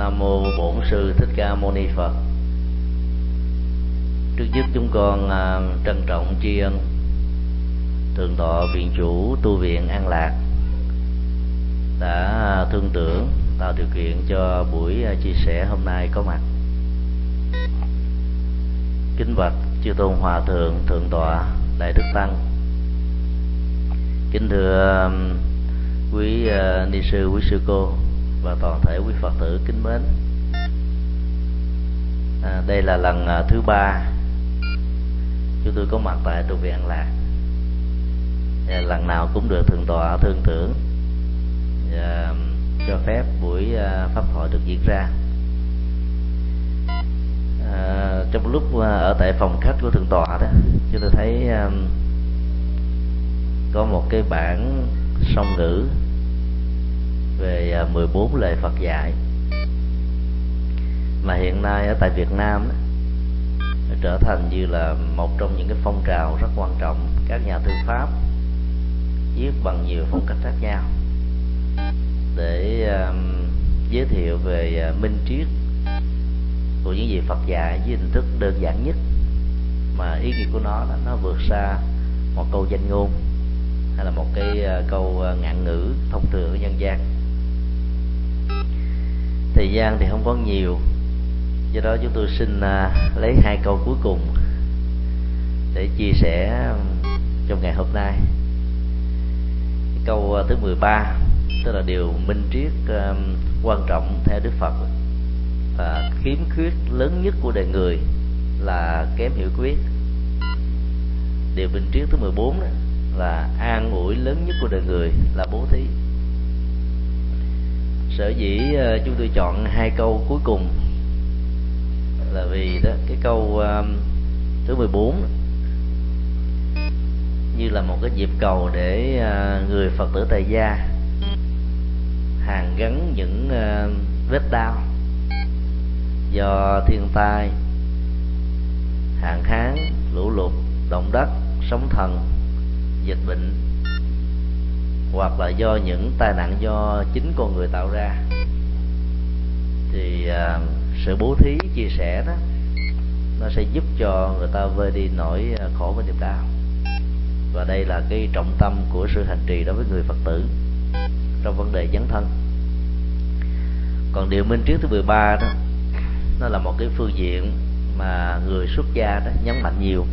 Nam mô Bổn Sư Thích Ca Mâu Ni Phật. Trước nhất chúng con trân trọng tri ân Thượng tọa Viện Chủ Tu viện An Lạc đã thương tưởng tạo điều kiện cho buổi chia sẻ hôm nay có mặt. Kính bạch chư tôn hòa thượng, thượng tọa, đại đức tăng. Kính thưa quý ni sư, quý sư cô và toàn thể quý Phật tử kính mến. Đây là lần thứ 3 chúng tôi có mặt tại Tu viện An Lạc. Lần nào cũng được thượng tọa thương tưởng và cho phép buổi pháp thoại được diễn ra. Trong lúc ở tại phòng khách của thượng tọa đó, chúng tôi thấy có một cái bản song ngữ về 14 lời Phật dạy mà hiện nay ở tại Việt Nam đó, trở thành như là một trong những cái phong trào rất quan trọng. Các nhà thư pháp viết bằng nhiều phong cách khác nhau để giới thiệu về minh triết của những gì Phật dạy với hình thức đơn giản nhất, mà ý nghĩa của nó vượt xa một câu danh ngôn hay là một cái câu ngạn ngữ thông thường ở dân gian. Thời gian thì không có nhiều, do đó chúng tôi xin lấy 2 câu cuối cùng để chia sẻ trong ngày hôm nay. Câu thứ 13, tức là điều minh triết quan trọng theo Đức Phật và khiếm khuyết lớn nhất của đời người là kém hiểu biết. Điều minh triết thứ 14 đó là an ủi lớn nhất của đời người là bố thí. Sở dĩ chúng tôi chọn 2 câu cuối cùng là vì đó, cái câu thứ 14 như là một cái nhịp cầu để người Phật tử tại gia hàn gắn những vết đau do thiên tai, hạn hán, lũ lụt, động đất, sóng thần, dịch bệnh, hoặc là do những tai nạn do chính con người tạo ra. Thì sự bố thí, chia sẻ đó, nó sẽ giúp cho người ta vơi đi nỗi khổ và niềm đau. Và đây là cái trọng tâm của sự hành trì đối với người Phật tử trong vấn đề dấn thân. Còn điều minh triết thứ 13 đó, nó là một cái phương diện mà người xuất gia đó nhấn mạnh nhiều,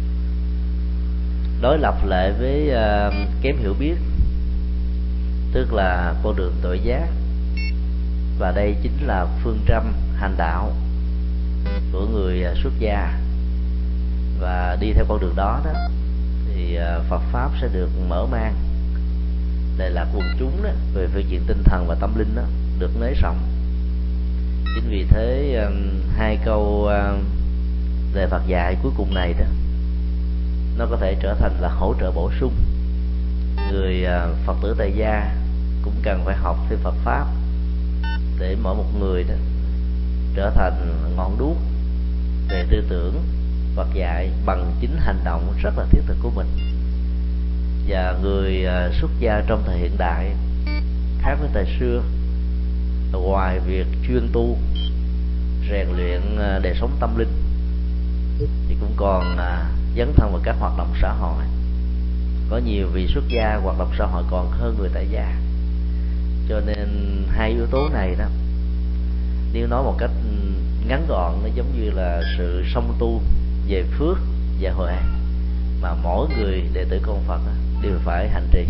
đối lập lại với kém hiểu biết, tức là con đường tội giác. Và đây chính là phương châm hành đạo của người xuất gia. Và đi theo con đường đó đó thì Phật pháp sẽ được mở mang, đây là quần chúng đó, về phương diện tinh thần và tâm linh đó, được nới rộng. Chính vì thế 2 câu về Phật dạy cuối cùng này đó, nó có thể trở thành là hỗ trợ bổ sung. Người Phật tử tại gia cũng cần phải học thêm Phật pháp để mỗi một người đó trở thành ngọn đuốc về tư tưởng Phật dạy bằng chính hành động rất là thiết thực của mình. Và người xuất gia trong thời hiện đại khác với thời xưa, ngoài việc chuyên tu rèn luyện đời sống tâm linh thì cũng còn dấn thân vào các hoạt động xã hội. Có nhiều vị xuất gia hoạt động xã hội còn hơn người tại gia. Cho nên 2 yếu tố này đó, nếu nói một cách ngắn gọn, nó giống như là sự song tu về phước và huệ mà mỗi người đệ tử con Phật đó, đều phải hành trì.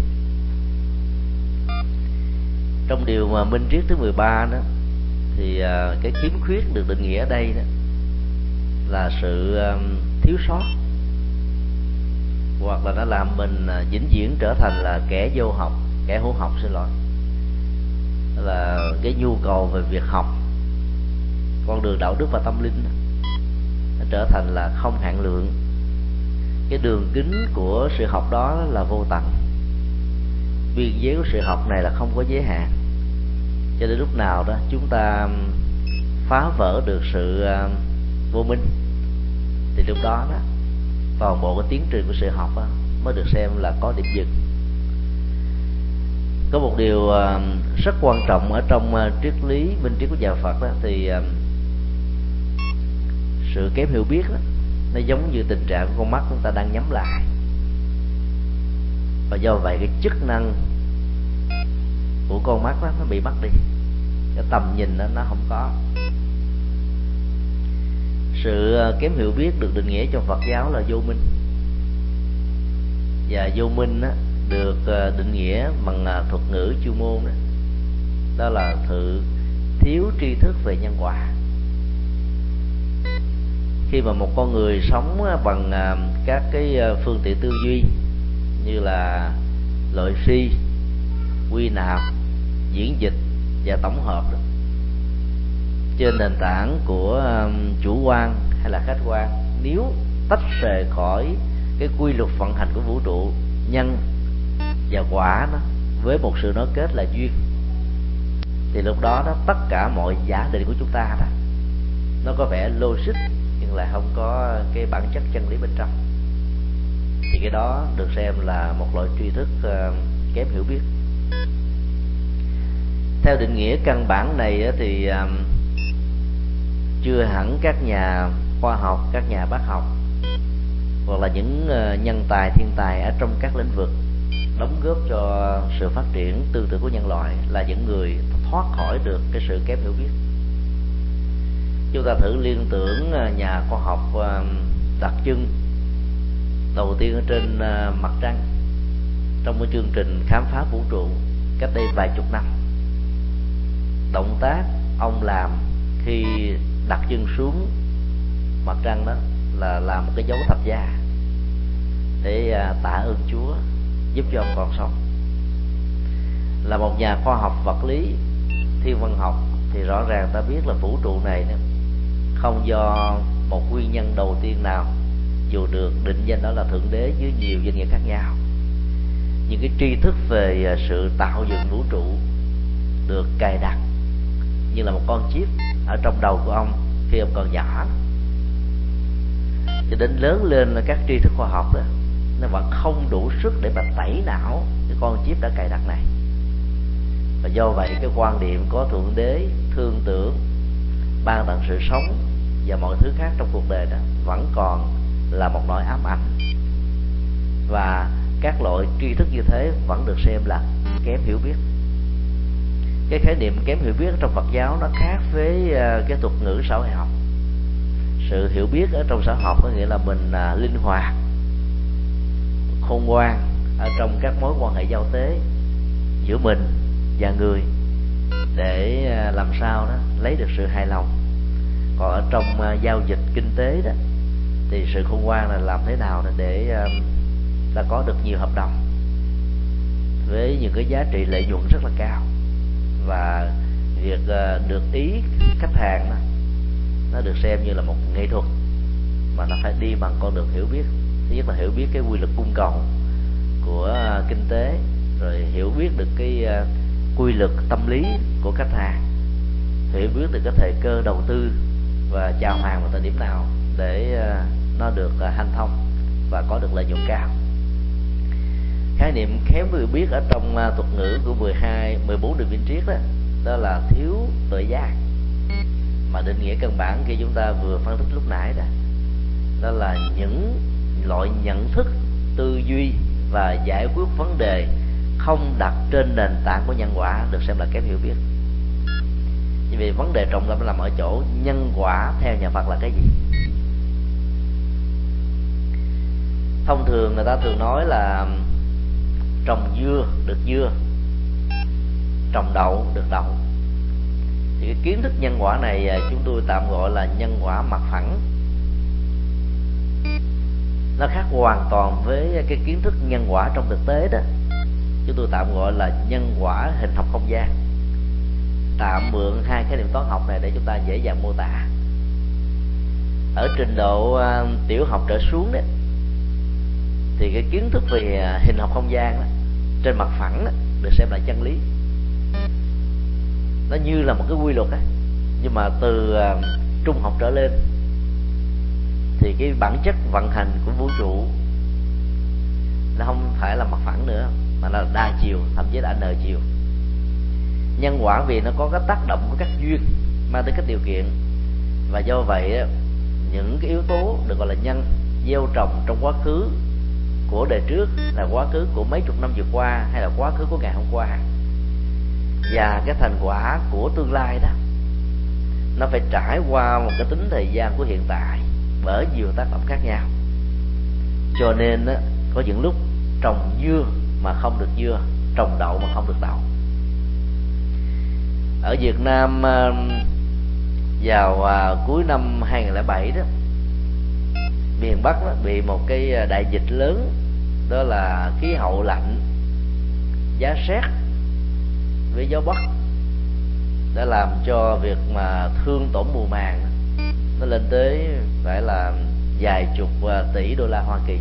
Trong điều mà minh triết thứ 13 đó thì cái khiếm khuyết được định nghĩa ở đây đó là sự thiếu sót, hoặc là nó làm mình vĩnh viễn trở thành là kẻ vô học, kẻ hữu học, là cái nhu cầu về việc học, con đường đạo đức và tâm linh nó trở thành là không hạn lượng. Cái đường kính của sự học đó là vô tận, biên giới của sự học này là không có giới hạn. Cho đến lúc nào đó chúng ta phá vỡ được sự vô minh thì lúc đó đó toàn bộ cái tiến trình của sự học đó mới được xem là có điểm dừng. Có một điều rất quan trọng ở trong triết lý minh triết của nhà Phật đó, thì sự kém hiểu biết đó, nó giống như tình trạng của con mắt chúng ta đang nhắm lại, và do vậy cái chức năng của con mắt đó, nó bị mất đi, cái tầm nhìn đó, nó không có. Sự kém hiểu biết được định nghĩa trong Phật giáo là vô minh, và vô minh đó, được định nghĩa bằng thuật ngữ chuyên môn đó, đó là sự thiếu tri thức về nhân quả. Khi mà một con người sống bằng các cái phương tiện tư duy như là loại suy, quy nạp, diễn dịch và tổng hợp đó, trên nền tảng của chủ quan hay là khách quan, nếu tách rời khỏi cái quy luật vận hành của vũ trụ, nhân và quả đó, với một sự nối kết là duyên, thì lúc đó tất cả mọi giả định của chúng ta đó, nó có vẻ logic nhưng lại không có cái bản chất chân lý bên trong, thì cái đó được xem là một loại tri thức kém hiểu biết. Theo định nghĩa căn bản này thì chưa hẳn các nhà khoa học, các nhà bác học hoặc là những nhân tài, thiên tài ở trong các lĩnh vực đóng góp cho sự phát triển tư tưởng của nhân loại là những người thoát khỏi được cái sự kém hiểu biết. Chúng ta thử liên tưởng nhà khoa học đặt chân đầu tiên ở trên mặt trăng trong một chương trình khám phá vũ trụ cách đây vài chục năm. Động tác ông làm khi đặt chân xuống mặt trăng đó là làm một cái dấu thập giá để tạ ơn Chúa giúp cho ông còn sống. Là một nhà khoa học vật lý, thiên văn học, thì rõ ràng ta biết là vũ trụ này không do một nguyên nhân đầu tiên nào, dù được định danh đó là thượng đế dưới nhiều danh nghĩa khác nhau. Những cái tri thức về sự tạo dựng vũ trụ được cài đặt như là một con chip ở trong đầu của ông khi ông còn nhỏ, cho đến lớn lên là các tri thức khoa học đó nó vẫn không đủ sức để mà tẩy não cái con chip đã cài đặt này. Và do vậy cái quan điểm có thượng đế, thương tưởng, ban tặng sự sống và mọi thứ khác trong cuộc đời đó vẫn còn là một nỗi ám ảnh, và các loại tri thức như thế vẫn được xem là kém hiểu biết. Cái khái niệm kém hiểu biết trong Phật giáo nó khác với cái thuật ngữ xã hội học. Sự hiểu biết ở trong xã hội học có nghĩa là mình linh hoạt, khôn ngoan ở trong các mối quan hệ giao tế giữa mình và người để làm sao đó lấy được sự hài lòng. Còn ở trong giao dịch kinh tế đó thì sự khôn ngoan là làm thế nào để ta có được nhiều hợp đồng với những cái giá trị lợi nhuận rất là cao, và việc được ý khách hàng đó nó được xem như là một nghệ thuật mà nó phải đi bằng con đường hiểu biết. Thứ nhất là hiểu biết cái quy luật cung cầu của kinh tế, rồi hiểu biết được cái quy luật tâm lý của khách hàng, hiểu biết được cái thời cơ đầu tư và chào hàng vào thời điểm nào để nó được hanh thông và có được lợi nhuận cao. Khái niệm kém hiểu biết ở trong thuật ngữ của 14 đường viên triết đó là thiếu tự giác, mà định nghĩa căn bản khi chúng ta vừa phân tích lúc nãy đó là những loại nhận thức, tư duy và giải quyết vấn đề không đặt trên nền tảng của nhân quả được xem là kém hiểu biết. Vì vấn đề trọng tâm nằm ở chỗ nhân quả theo nhà Phật là cái gì. Thông thường người ta thường nói là trồng dưa được dưa, trồng đậu được đậu. Thì cái kiến thức nhân quả này chúng tôi tạm gọi là nhân quả mặt phẳng. Nó khác hoàn toàn với cái kiến thức nhân quả trong thực tế đó, chúng tôi tạm gọi là nhân quả hình học không gian. Tạm mượn hai khái niệm toán học này để chúng ta dễ dàng mô tả. Ở trình độ tiểu học trở xuống đấy thì cái kiến thức về hình học không gian đó, trên mặt phẳng đó, được xem là chân lý. Nó như là một cái quy luật ấy. Nhưng mà từ trung học trở lên thì cái bản chất vận hành của vũ trụ nó không phải là mặt phẳng nữa, mà nó là đa chiều, thậm chí là n chiều. Nhân quả vì nó có cái tác động của các duyên mang tới các điều kiện, và do vậy những cái yếu tố được gọi là nhân gieo trồng trong quá khứ của đời trước, là quá khứ của mấy chục năm vừa qua, hay là quá khứ của ngày hôm qua, và cái thành quả của tương lai đó, nó phải trải qua một cái tính thời gian của hiện tại bởi nhiều tác động khác nhau. Cho nên có những lúc trồng dưa mà không được dưa, trồng đậu mà không được đậu. Ở Việt Nam vào cuối năm 2007 đó, miền Bắc đó bị một cái đại dịch lớn, đó là khí hậu lạnh, giá rét với gió Bắc, đã làm cho việc mà thương tổn mùa màng nó lên tới phải là vài chục tỷ đô la Hoa Kỳ.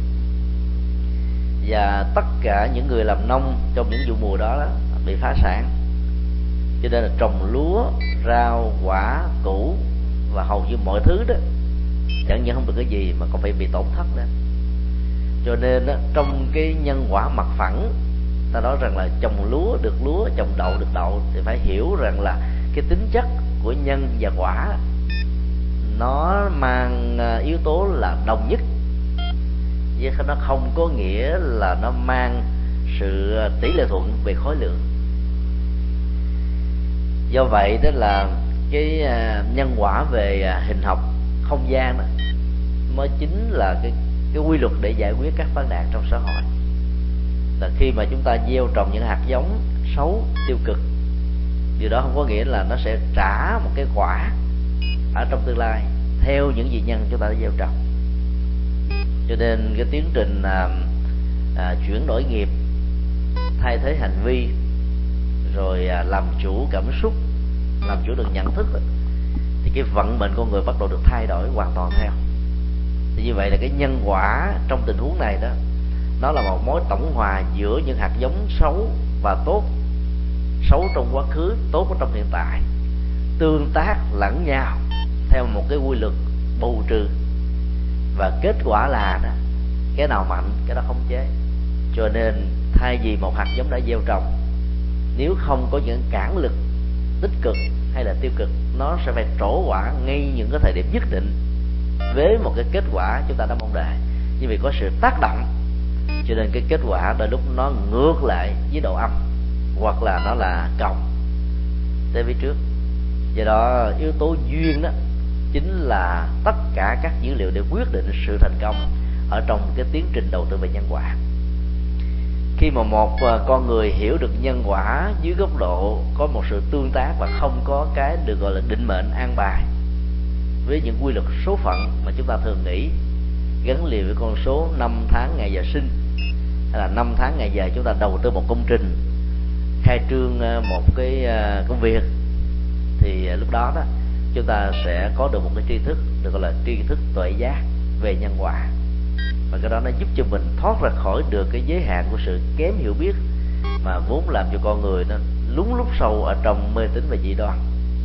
Và tất cả những người làm nông trong những vụ mùa đó, bị phá sản. Cho nên là trồng lúa, rau, quả, củ và hầu như mọi thứ đó chẳng những không được cái gì mà còn phải bị tổn thất nữa. Cho nên đó, trong cái nhân quả mặt phẳng, ta nói rằng là trồng lúa được lúa, trồng đậu được đậu, thì phải hiểu rằng là cái tính chất của nhân và quả nó mang yếu tố là đồng nhất, chứ nó không có nghĩa là nó mang sự tỷ lệ thuận về khối lượng. Do vậy đó là cái nhân quả về hình học không gian đó mới chính là cái quy luật để giải quyết các vấn nạn trong xã hội. Là khi mà chúng ta gieo trồng những hạt giống xấu, tiêu cực, điều đó không có nghĩa là nó sẽ trả một cái quả ở trong tương lai theo những gì nhân chúng ta đã gieo trồng. Cho nên cái tiến trình chuyển đổi nghiệp, thay thế hành vi, rồi làm chủ cảm xúc, làm chủ được nhận thức, thì cái vận mệnh con người bắt đầu được thay đổi hoàn toàn theo. Thì như vậy là cái nhân quả trong tình huống này đó, nó là một mối tổng hòa giữa những hạt giống xấu và tốt, xấu trong quá khứ, tốt ở trong hiện tại, tương tác lẫn nhau theo một cái quy luật bù trừ, và kết quả là đó, cái nào mạnh cái đó khống chế. Cho nên thay vì một hạt giống đã gieo trồng, nếu không có những cản lực tích cực hay là tiêu cực, nó sẽ phải trổ quả ngay những cái thời điểm nhất định với một cái kết quả chúng ta đã mong đợi. Nhưng vì có sự tác động, cho nên cái kết quả đôi lúc nó ngược lại với độ âm, hoặc là nó là cộng tới phía trước. Do đó yếu tố duyên đó chính là tất cả các dữ liệu để quyết định sự thành công ở trong cái tiến trình đầu tư về nhân quả. Khi mà một con người hiểu được nhân quả dưới góc độ có một sự tương tác và không có cái được gọi là định mệnh an bài với những quy luật số phận mà chúng ta thường nghĩ, gắn liền với con số năm tháng ngày giờ sinh, hay là năm tháng ngày giờ chúng ta đầu tư một công trình, khai trương một cái công việc, thì lúc đó đó chúng ta sẽ có được một cái tri thức được gọi là tri thức tuệ giác về nhân quả. Và cái đó nó giúp cho mình thoát ra khỏi được cái giới hạn của sự kém hiểu biết mà vốn làm cho con người nó lún lút sâu ở trong mê tín và dị đoan.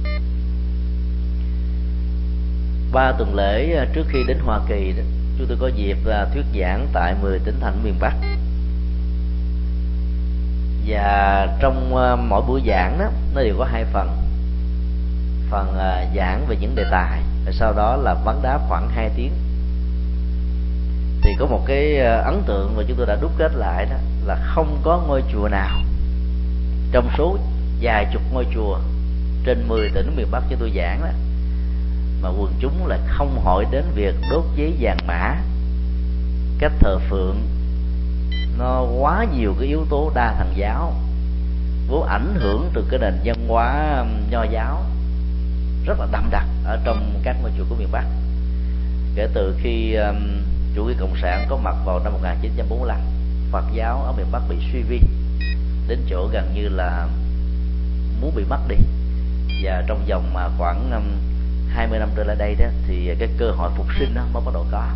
3 tuần lễ trước khi đến Hoa Kỳ đó, chúng tôi có dịp thuyết giảng tại 10 tỉnh thành miền Bắc. Và trong mỗi buổi giảng đó, nó đều có 2 phần. Phần giảng về những đề tài, và sau đó là vấn đáp khoảng 2 tiếng. Thì có một cái ấn tượng mà chúng tôi đã đúc kết lại, đó là không có ngôi chùa nào trong số vài chục ngôi chùa trên 10 tỉnh miền Bắc cho tôi giảng đó mà quần chúng lại không hỏi đến việc đốt giấy vàng mã, cách thờ phượng. Nó quá nhiều cái yếu tố đa thần giáo vốn ảnh hưởng từ cái nền văn hóa nho giáo rất là đậm đặc ở trong các ngôi chùa của miền Bắc. Kể từ khi chủ nghĩa cộng sản có mặt vào năm 1945, Phật giáo ở miền Bắc bị suy vi đến chỗ gần như là muốn bị mất đi. Và trong vòng mà khoảng 20 năm trở lại đây đó, thì cái cơ hội phục sinh nó mới bắt đầu có.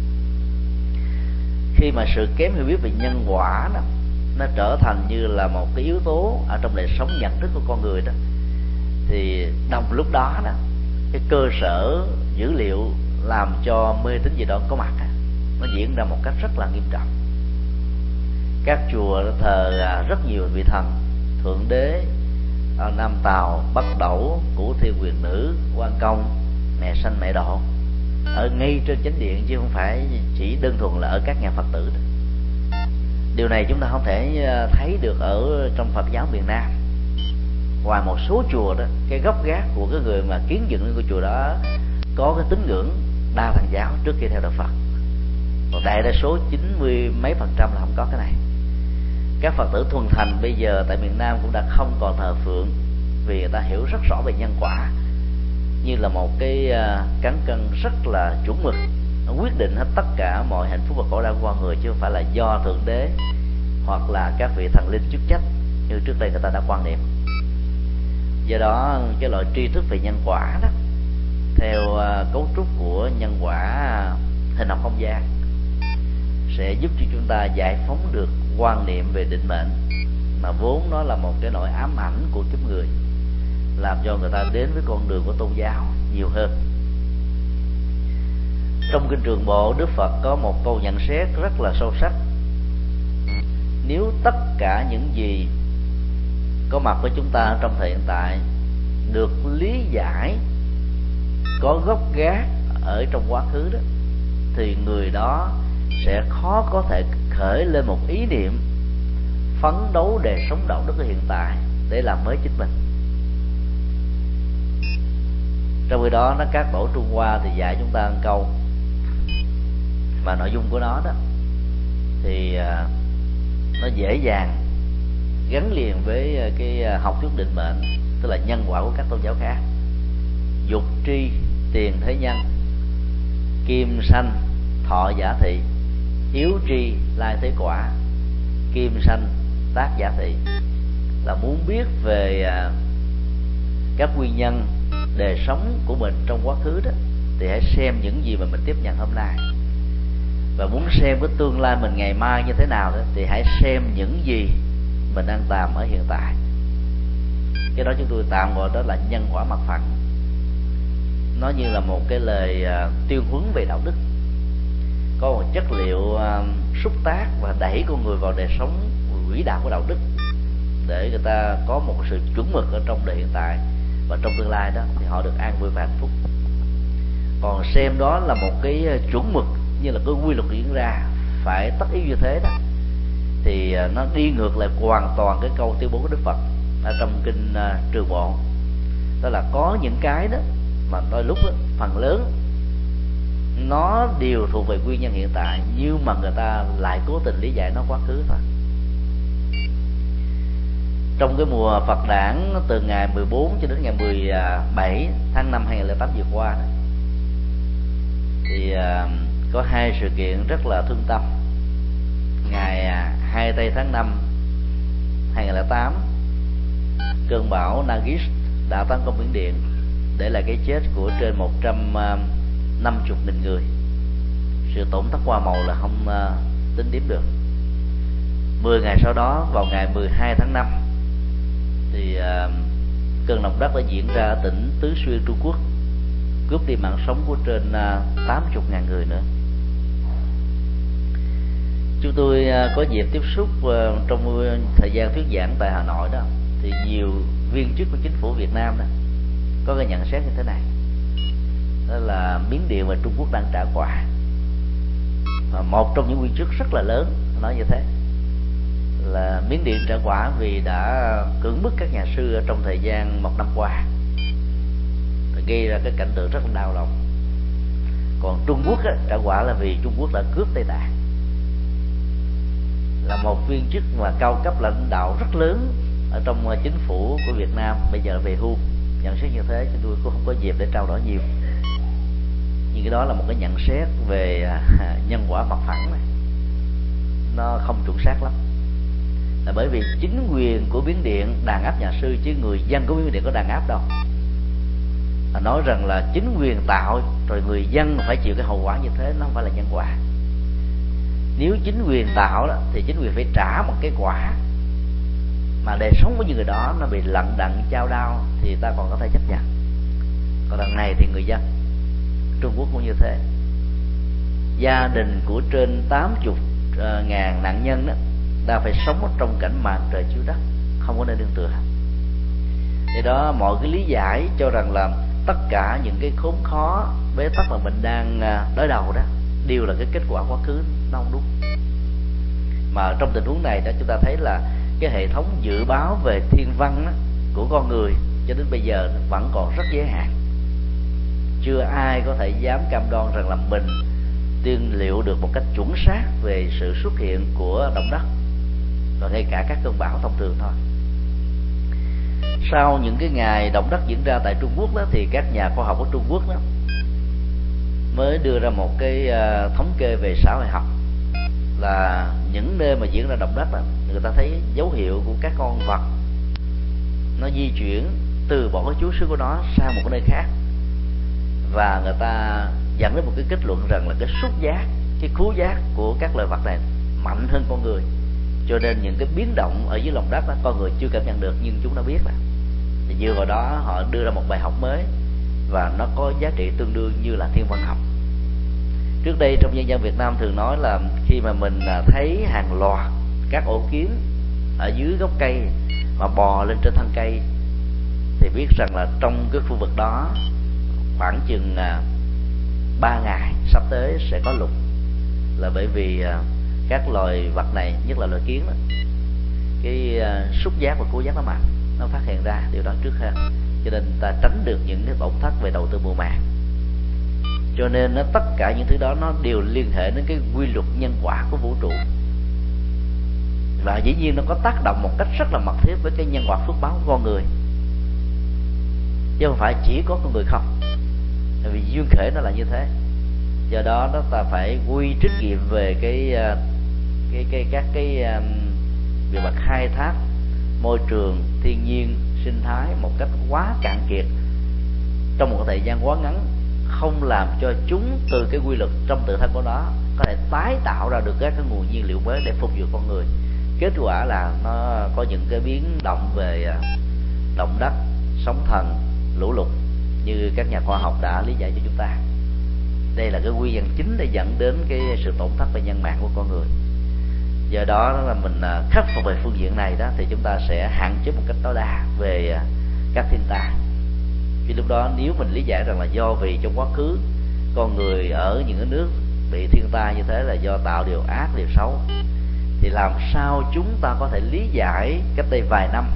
Khi mà sự kém hiểu biết về nhân quả đó, nó trở thành như là một cái yếu tố ở trong đời sống nhận thức của con người đó, thì đồng lúc đó đó, cái cơ sở dữ liệu làm cho mê tín dị đoan có mặt đó, nó diễn ra một cách rất là nghiêm trọng. Các chùa thờ rất nhiều vị thần: Thượng Đế, Nam Tào, Bắc Đẩu, Cửu Thiên Quyền Nữ, Quan Công, Mẹ Sanh Mẹ Độ, ở ngay trên chánh điện, chứ không phải chỉ đơn thuần là ở các nhà Phật tử. Điều này chúng ta không thể thấy được ở trong Phật giáo miền Nam. Ngoài một số chùa đó, cái gốc gác của cái người mà kiến dựng lên ngôi chùa đó có cái tín ngưỡng đa thần giáo trước khi theo đạo Phật. Còn đại đa số 90 mấy % là không có cái này. Các Phật tử thuần thành bây giờ tại miền Nam cũng đã không còn thờ phượng, vì người ta hiểu rất rõ về nhân quả như là một cái cán cân rất là chuẩn mực, nó quyết định hết tất cả mọi hạnh phúc và khổ đau của con người, chứ không phải là do Thượng Đế hoặc là các vị thần linh chức trách như trước đây người ta đã quan niệm. Do đó cái loại tri thức về nhân quả đó, theo cấu trúc của nhân quả hình học không gian, sẽ giúp cho chúng ta giải phóng được quan niệm về định mệnh, mà vốn nó là một cái nỗi ám ảnh của kiếp người, làm cho người ta đến với con đường của tôn giáo nhiều hơn. Trong kinh Trường Bộ, Đức Phật có một câu nhận xét rất là sâu sắc: nếu tất cả những gì có mặt với chúng ta trong thời hiện tại được lý giải có gốc gác ở trong quá khứ đó, thì người đó sẽ khó có thể khởi lên một ý niệm phấn đấu đời sống đạo đức ở hiện tại để làm mới chính mình. Trong khi đó, các tổ Trung Hoa thì dạy chúng ta một câu mà nội dung của nó đó thì nó dễ dàng gắn liền với cái học thuyết định mệnh, tức là nhân quả của các tôn giáo khác: dục tri tiền thế nhân, kim sanh thọ giả thị, yếu tri lai thế quả, kim sanh tác giả thị. Là muốn biết về các nguyên nhân đời sống của mình trong quá khứ đó, thì hãy xem những gì mà mình tiếp nhận hôm nay. Và muốn xem cái tương lai mình ngày mai như thế nào đó, thì hãy xem những gì mình đang làm ở hiện tại. Cái đó chúng tôi tạm gọi đó là nhân quả mặt phẳng. Nó như là một cái lời tuyên huấn về đạo đức, có một chất liệu xúc tác và đẩy con người vào đời sống quỹ đạo của đạo đức, để người ta có một sự chuẩn mực ở trong đời hiện tại, và trong tương lai đó thì họ được an vui và hạnh phúc. Còn xem đó là một cái chuẩn mực như là cái quy luật diễn ra phải tất yếu như thế đó, thì nó đi ngược lại hoàn toàn cái câu tuyên bố của Đức Phật ở trong kinh Trường Bộ. Đó là có những cái đó mà đôi lúc đó, phần lớn nó đều thuộc về nguyên nhân hiện tại, nhưng mà người ta lại cố tình lý giải nó quá khứ thôi. Trong cái mùa Phật đản từ ngày 14 cho đến ngày 17 tháng 5 2008 vừa qua đó, thì có hai sự kiện rất là thương tâm. Ngày 2 tây tháng 5 2008, cơn bão Nagis đã tấn công Biển Điện, để lại cái chết của trên 150.000 người. Sự tổn thất hoa màu là không tính đếm được. 10 ngày sau đó, vào ngày 12 tháng 5, thì cơn động đất đã diễn ra ở tỉnh Tứ Xuyên, Trung Quốc, cướp đi mạng sống của trên 80.000 người nữa. Chúng tôi có dịp tiếp xúc trong thời gian thuyết giảng tại Hà Nội đó, thì nhiều viên chức của chính phủ Việt Nam đó có cái nhận xét như thế này: đó là Miến Điện và Trung Quốc đang trả quả. Và một trong những viên chức rất là lớn nói như thế, là Miến Điện trả quả vì đã cưỡng bức các nhà sư ở trong thời gian 1 năm qua, gây ra cái cảnh tượng rất là đau lòng. Còn Trung Quốc trả quả là vì Trung Quốc đã cướp Tây Tạng. Là một viên chức mà cao cấp lãnh đạo rất lớn ở trong chính phủ của Việt Nam, bây giờ về hưu, nhận xét như thế, chúng tôi cũng không có dịp để trao đổi nhiều. Nhưng cái đó là một cái nhận xét về nhân quả mặt phẳng này, nó không chuẩn xác lắm. Là bởi vì chính quyền của Miến Điện đàn áp nhà sư, chứ người dân của Miến Điện có đàn áp đâu. Nói rằng là chính quyền tạo rồi người dân phải chịu cái hậu quả như thế, nó không phải là nhân quả. Nếu chính quyền tạo đó, thì chính quyền phải trả một cái quả mà đời sống của những người đó nó bị lận đận chao đao, thì ta còn có thể chấp nhận. Còn lần này thì người dân Trung Quốc cũng như thế. Gia đình của trên 80.000 nạn nhân đó đang phải sống trong cảnh màn trời chiếu đất, không có nơi nương tựa. Thì đó, mọi cái lý giải cho rằng là tất cả những cái khốn khó bế tắc mà mình đang đối đầu đó đều là cái kết quả quá khứ, nó không đúng. Mà trong tình huống này đó, chúng ta thấy là cái hệ thống dự báo về thiên văn đó, của con người cho đến bây giờ vẫn còn rất giới hạn. Chưa ai có thể dám cam đoan rằng là mình tiên liệu được một cách chuẩn xác về sự xuất hiện của động đất và ngay cả các cơn bão thông thường thôi. Sau những cái ngày động đất diễn ra tại Trung Quốc đó, thì các nhà khoa học ở Trung Quốc đó mới đưa ra một cái thống kê về xã hội học, là những nơi mà diễn ra động đất đó, người ta thấy dấu hiệu của các con vật nó di chuyển từ bỏ cái trú xứ của nó sang một cái nơi khác, và người ta dẫn đến một cái kết luận rằng là cái xúc giác, cái khứu giác của các loài vật này mạnh hơn con người, cho nên những cái biến động ở dưới lòng đất đó, con người chưa cảm nhận được nhưng chúng nó biết. Là thì dựa vào đó họ đưa ra một bài học mới, và nó có giá trị tương đương như là thiên văn học. Trước đây trong dân gian Việt Nam thường nói là khi mà mình thấy hàng loạt các ổ kiến ở dưới gốc cây mà bò lên trên thân cây, thì biết rằng là trong cái khu vực đó khoảng chừng 3 ngày sắp tới sẽ có lụt. Là bởi vì các loài vật này, nhất là loài kiến đó, cái xúc giác và khứu giác nó mạnh, nó phát hiện ra điều đó trước hơn, cho nên ta tránh được những cái tổn thất về đầu tư mùa màng. Cho nên tất cả những thứ đó nó đều liên hệ đến cái quy luật nhân quả của vũ trụ, và dĩ nhiên nó có tác động một cách rất là mật thiết với cái nhân quả phước báo của con người, chứ không phải chỉ có con người không. Tại vì duyên khể nó là như thế. Do đó ta phải quy trách nhiệm về các cái về mặt khai thác môi trường thiên nhiên sinh thái một cách quá cạn kiệt trong một thời gian quá ngắn, không làm cho chúng từ cái quy luật trong tự thân của nó có thể tái tạo ra được các cái nguồn nhiên liệu mới để phục vụ con người. Kết quả là nó có những cái biến động về động đất, sóng thần, lũ lụt như các nhà khoa học đã lý giải cho chúng ta. Đây là cái nguyên nhân chính để dẫn đến cái sự tổn thất về nhân mạng của con người. Do đó là mình khắc phục về phương diện này đó, thì chúng ta sẽ hạn chế một cách tối đa về các thiên tai. Vì lúc đó nếu mình lý giải rằng là do vì trong quá khứ con người ở những cái nước bị thiên tai như thế là do tạo điều ác, điều xấu, thì làm sao chúng ta có thể lý giải cách đây vài năm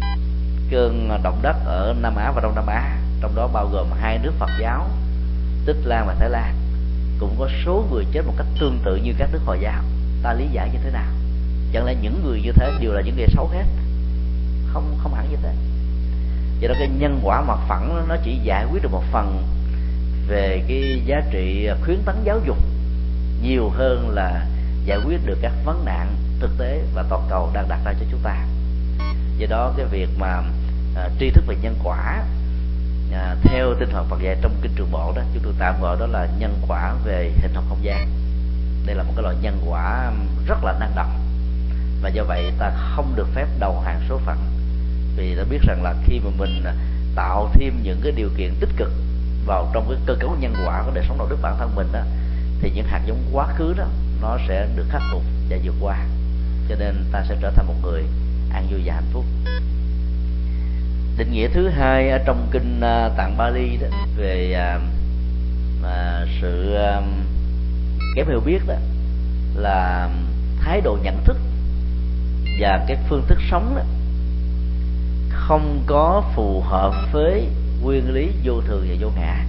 cơn động đất ở Nam Á và Đông Nam Á, trong đó bao gồm hai nước Phật giáo Tích Lan và Thái Lan, cũng có số người chết một cách tương tự như các nước Hồi giáo. Ta lý giải như thế nào? Chẳng lẽ những người như thế đều là những người xấu hết? Không hẳn như thế. Do đó cái nhân quả mặt phẳng nó chỉ giải quyết được một phần về cái giá trị khuyến tấn giáo dục, nhiều hơn là giải quyết được các vấn nạn thực tế và toàn cầu đang đặt ra cho chúng ta. Do đó cái việc mà tri thức về nhân quả theo tinh thần Phật dạy trong kinh Trường Bộ đó, chúng tôi tạm gọi đó là nhân quả về hình học không gian. Đây là một cái loại nhân quả rất là năng động, và do vậy ta không được phép đầu hàng số phận, vì ta biết rằng là khi mà mình tạo thêm những cái điều kiện tích cực vào trong cái cơ cấu nhân quả của đời sống đạo đức bản thân mình đó, thì những hạt giống quá khứ đó nó sẽ được khắc phục và vượt qua, cho nên ta sẽ trở thành một người an vui và hạnh phúc. Định nghĩa thứ hai ở trong kinh Tạng Bali đó về sự kém hiểu biết đó là thái độ nhận thức và cái phương thức sống đó không có phù hợp với nguyên lý vô thường và vô ngã.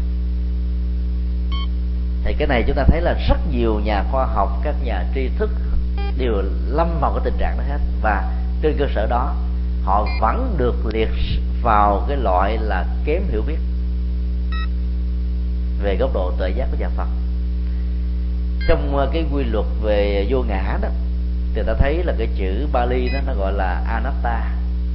Thì cái này chúng ta thấy là rất nhiều nhà khoa học, các nhà tri thức đều lâm vào cái tình trạng đó hết, và trên cơ sở đó họ vẫn được liệt vào cái loại là kém hiểu biết về góc độ tuệ giác của nhà Phật. Trong cái quy luật về vô ngã đó, thì ta thấy là cái chữ Bali đó nó gọi là anatta,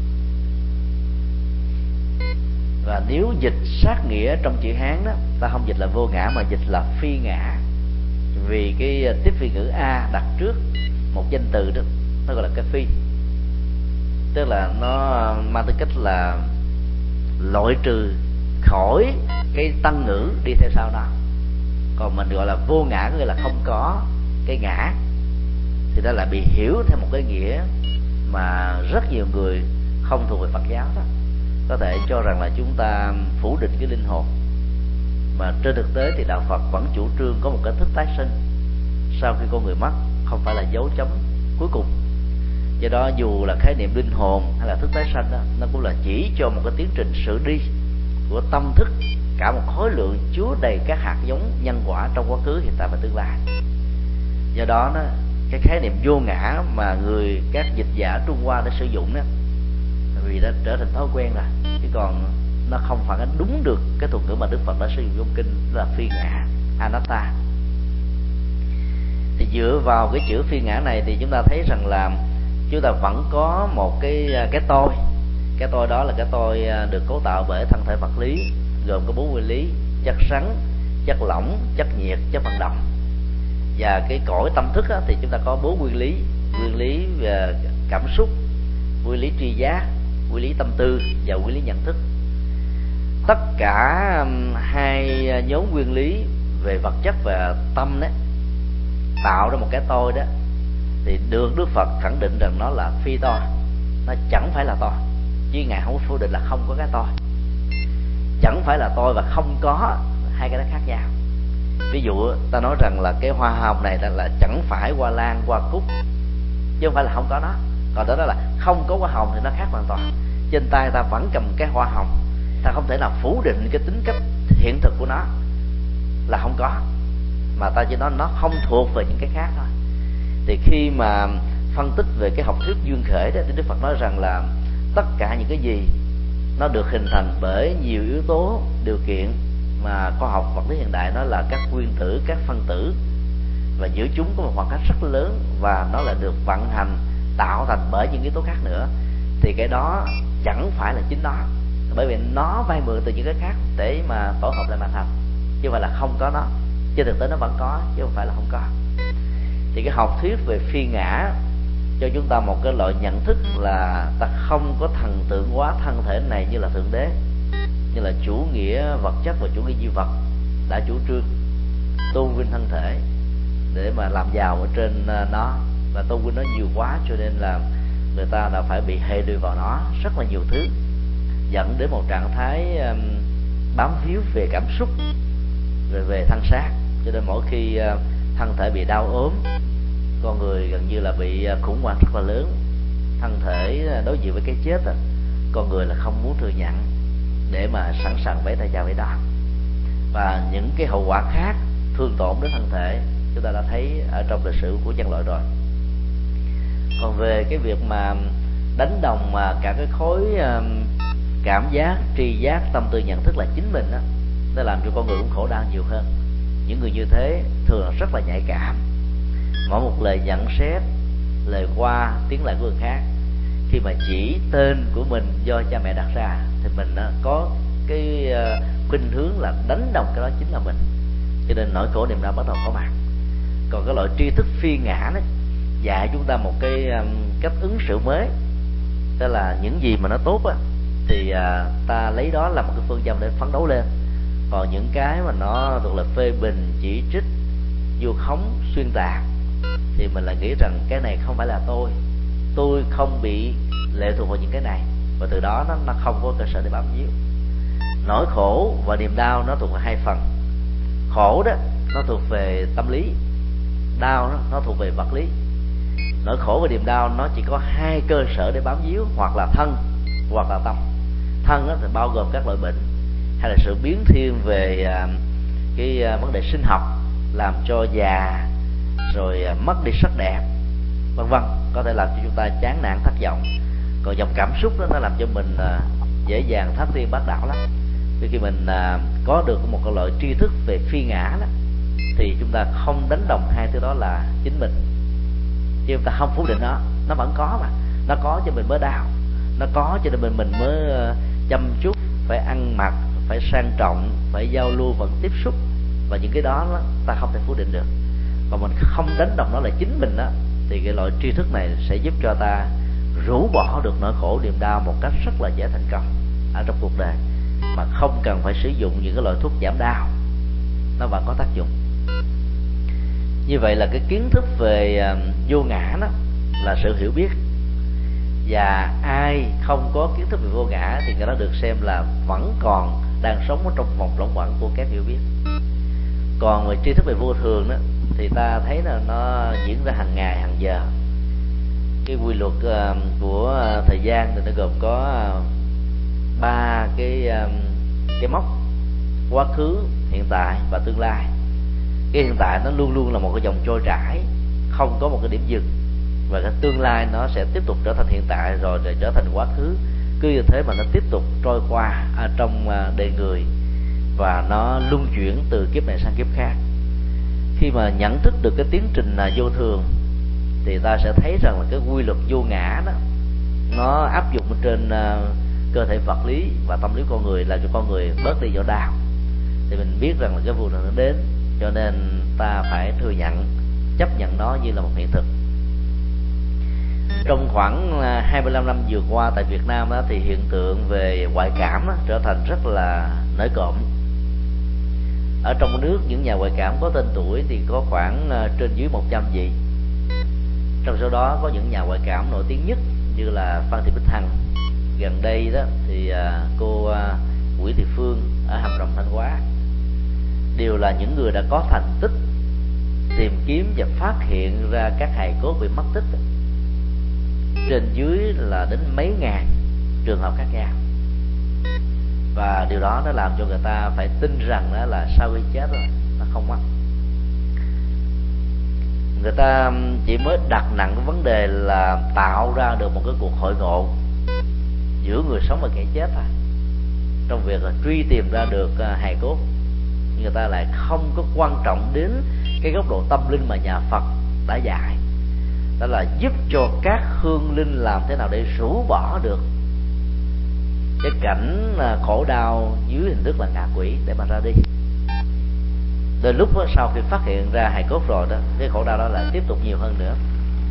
và nếu dịch sát nghĩa trong chữ Hán đó, ta không dịch là vô ngã mà dịch là phi ngã, vì cái tiếp phi ngữ a đặt trước một danh từ đó, nó gọi là cái phi, tức là nó mang tính cách là loại trừ khỏi cái tăng ngữ đi theo sau đó. Còn mình gọi là vô ngã, nghĩa là không có cái ngã. thì nó lại bị hiểu theo một cái nghĩa mà rất nhiều người không thuộc về Phật giáo đó có thể cho rằng là chúng ta phủ định cái linh hồn. Mà trên thực tế thì đạo Phật vẫn chủ trương có một cái thức tái sinh sau khi con người mất, không phải là dấu chấm cuối cùng. Do đó dù là khái niệm linh hồn hay là thức tái sanh đó, nó cũng là chỉ cho một cái tiến trình sự đi của tâm thức, cả một khối lượng chứa đầy các hạt giống nhân quả trong quá khứ, hiện tại và tương lai. Do đó cái khái niệm vô ngã mà các dịch giả Trung Hoa đã sử dụng đó, vì đã trở thành thói quen rồi, chứ còn nó không phản ánh đúng được cái thuật ngữ mà Đức Phật đã sử dụng trong kinh, là phi ngã, anatta. Thì dựa vào cái chữ phi ngã này thì chúng ta thấy rằng là chúng ta vẫn có một cái tôi. Cái tôi đó là cái tôi được cấu tạo bởi thân thể vật lý, gồm có 4 nguyên lý: chất rắn, chất lỏng, chất nhiệt, chất vận động. Và cái cõi tâm thức thì chúng ta có 4 nguyên lý về cảm xúc, nguyên lý tri giác, nguyên lý tâm tư và nguyên lý nhận thức. Tất cả hai nhóm nguyên lý về vật chất và tâm đấy tạo ra một cái tôi đó, thì được Đức Phật khẳng định rằng nó là phi tôi, nó chẳng phải là tôi, chứ ngài không phủ định là không có cái tôi. Chẳng phải là tôi và không có, hai cái đó khác nhau. Ví dụ ta nói rằng là cái hoa hồng này là chẳng phải hoa lan, hoa cúc, chứ không phải là không có nó. Còn đó là không có hoa hồng thì nó khác hoàn toàn. Trên tay ta vẫn cầm cái hoa hồng, ta không thể nào phủ định cái tính cách hiện thực của nó là không có, mà ta chỉ nói nó không thuộc về những cái khác thôi. Thì khi mà phân tích về cái học thuyết duyên khởi đó, thì Đức Phật nói rằng là tất cả những cái gì nó được hình thành bởi nhiều yếu tố điều kiện mà khoa học vật lý hiện đại nói là các nguyên tử, các phân tử, và giữa chúng có một khoảng cách rất lớn, và nó lại được vận hành tạo thành bởi những yếu tố khác nữa, thì cái đó chẳng phải là chính nó, bởi vì nó vay mượn từ những cái khác để mà tổ hợp lại mà thành, chứ không phải là không có nó. Trên thực tế nó vẫn có, chứ không phải là không có. Thì cái học thuyết về phi ngã cho chúng ta một cái loại nhận thức là ta không có thần tượng hóa thân thể này như là thượng đế, như là chủ nghĩa vật chất và chủ nghĩa duy vật đã chủ trương tôn vinh thân thể để mà làm giàu ở trên nó, và tôn vinh nó nhiều quá cho nên là người ta đã phải bị hệ lụy vào nó rất là nhiều thứ, dẫn đến một trạng thái bám víu về cảm xúc, về thân xác. Cho nên mỗi khi thân thể bị đau ốm, con người gần như là bị khủng hoảng rất là lớn. Thân thể đối diện với cái chết, con người là không muốn thừa nhận để mà sẵn sàng vẫy tay chào với đó. Và những cái hậu quả khác thương tổn đến thân thể chúng ta đã thấy ở trong lịch sử của nhân loại rồi. Còn về cái việc mà đánh đồng mà cả cái khối cảm giác, tri giác, tâm tư, nhận thức là chính mình đó, nó làm cho con người cũng khổ đau nhiều hơn. Những người như thế thường là rất là nhạy cảm. Mỗi một lời nhận xét, lời qua tiếng lại của người khác, khi mà chỉ tên của mình do cha mẹ đặt ra, thì mình có cái khuynh hướng là đánh đồng cái đó chính là mình, cho nên nỗi khổ niềm đau bắt đầu có mặt. Còn cái loại tri thức phi ngã đó dạy chúng ta một cái cách ứng xử mới, tức là những gì mà nó tốt á thì ta lấy đó là một cái phương châm để phấn đấu lên. Còn những cái mà nó thuộc là phê bình, chỉ trích, vu khống, xuyên tạc thì mình lại nghĩ rằng cái này không phải là tôi không bị lệ thuộc vào những cái này, và từ đó nó không có cơ sở để bám víu. Nỗi khổ và niềm đau nó thuộc về hai phần. Khổ đó nó thuộc về tâm lý, đau nó thuộc về vật lý. Nỗi khổ và niềm đau nó chỉ có hai cơ sở để bám víu, hoặc là thân hoặc là tâm. Thân đó thì bao gồm các loại bệnh, hay là sự biến thiên về cái vấn đề sinh học làm cho già, rồi mất đi sắc đẹp, vân vân, có thể làm cho chúng ta chán nản, thất vọng. Còn dòng cảm xúc đó nó làm cho mình dễ dàng thất tiên bát đảo lắm. Khi mình có được một cái loại tri thức về phi ngã đó, thì chúng ta không đánh đồng hai thứ đó là chính mình, chứ chúng ta không phủ định nó vẫn có, mà nó có cho mình mới đau, nó có cho nên mình mới chăm chút, phải ăn mặc, phải sang trọng, phải giao lưu, vẫn tiếp xúc, và những cái đó ta không thể phủ định được. Còn mình không đánh đồng nó là chính mình đó, thì cái loại tri thức này sẽ giúp cho ta rũ bỏ được nỗi khổ niềm đau một cách rất là dễ thành công ở trong cuộc đời, mà không cần phải sử dụng những cái loại thuốc giảm đau, nó vẫn có tác dụng. Như vậy là cái kiến thức về vô ngã đó là sự hiểu biết, và ai không có kiến thức về vô ngã thì cái đó được xem là vẫn còn đang sống ở trong vòng luẩn quẩn của các hiểu biết. Còn về tri thức về vô thường đó thì ta thấy là nó diễn ra hàng ngày hàng giờ. Cái quy luật của thời gian thì nó gồm có ba cái mốc: quá khứ, hiện tại và tương lai. Cái hiện tại nó luôn luôn là một cái dòng trôi chảy, không có một cái điểm dừng, và cái tương lai nó sẽ tiếp tục trở thành hiện tại rồi trở thành quá khứ. Cứ như thế mà nó tiếp tục trôi qua trong đời người, và nó luân chuyển từ kiếp này sang kiếp khác. Khi mà nhận thức được cái tiến trình vô thường thì ta sẽ thấy rằng là cái quy luật vô ngã đó nó áp dụng trên cơ thể vật lý và tâm lý con người, làm cho con người bớt đi nỗi đau. Thì mình biết rằng là cái vô thường nó đến, cho nên ta phải thừa nhận, chấp nhận nó như là một hiện thực. Trong khoảng 25 năm vừa qua tại Việt Nam đó, thì hiện tượng về ngoại cảm đó, trở thành rất là nổi cộm. Ở trong nước, những nhà ngoại cảm có tên tuổi thì có khoảng trên dưới 100 vị. Trong số đó có những nhà ngoại cảm nổi tiếng nhất như là Phan Thị Bích Hằng. Gần đây đó thì cô Nguyễn Thị Phương ở Hàm Rồng, Thanh Hóa, đều là những người đã có thành tích tìm kiếm và phát hiện ra các hài cốt bị mất tích trên dưới là đến mấy ngàn trường hợp khác nhau. Và điều đó nó làm cho người ta phải tin rằng đó là sau khi chết rồi nó không mất. Người ta chỉ mới đặt nặng cái vấn đề là tạo ra được một cái cuộc hội ngộ giữa người sống và kẻ chết thôi, trong việc là truy tìm ra được hài cốt. Người ta lại không có quan trọng đến cái góc độ tâm linh mà nhà Phật đã dạy, đó là giúp cho các hương linh làm thế nào để rũ bỏ được cái cảnh khổ đau dưới hình thức là ngạ quỷ để mà ra đi. Đến lúc đó, sau khi phát hiện ra hài cốt rồi đó, cái khổ đau đó lại tiếp tục nhiều hơn nữa.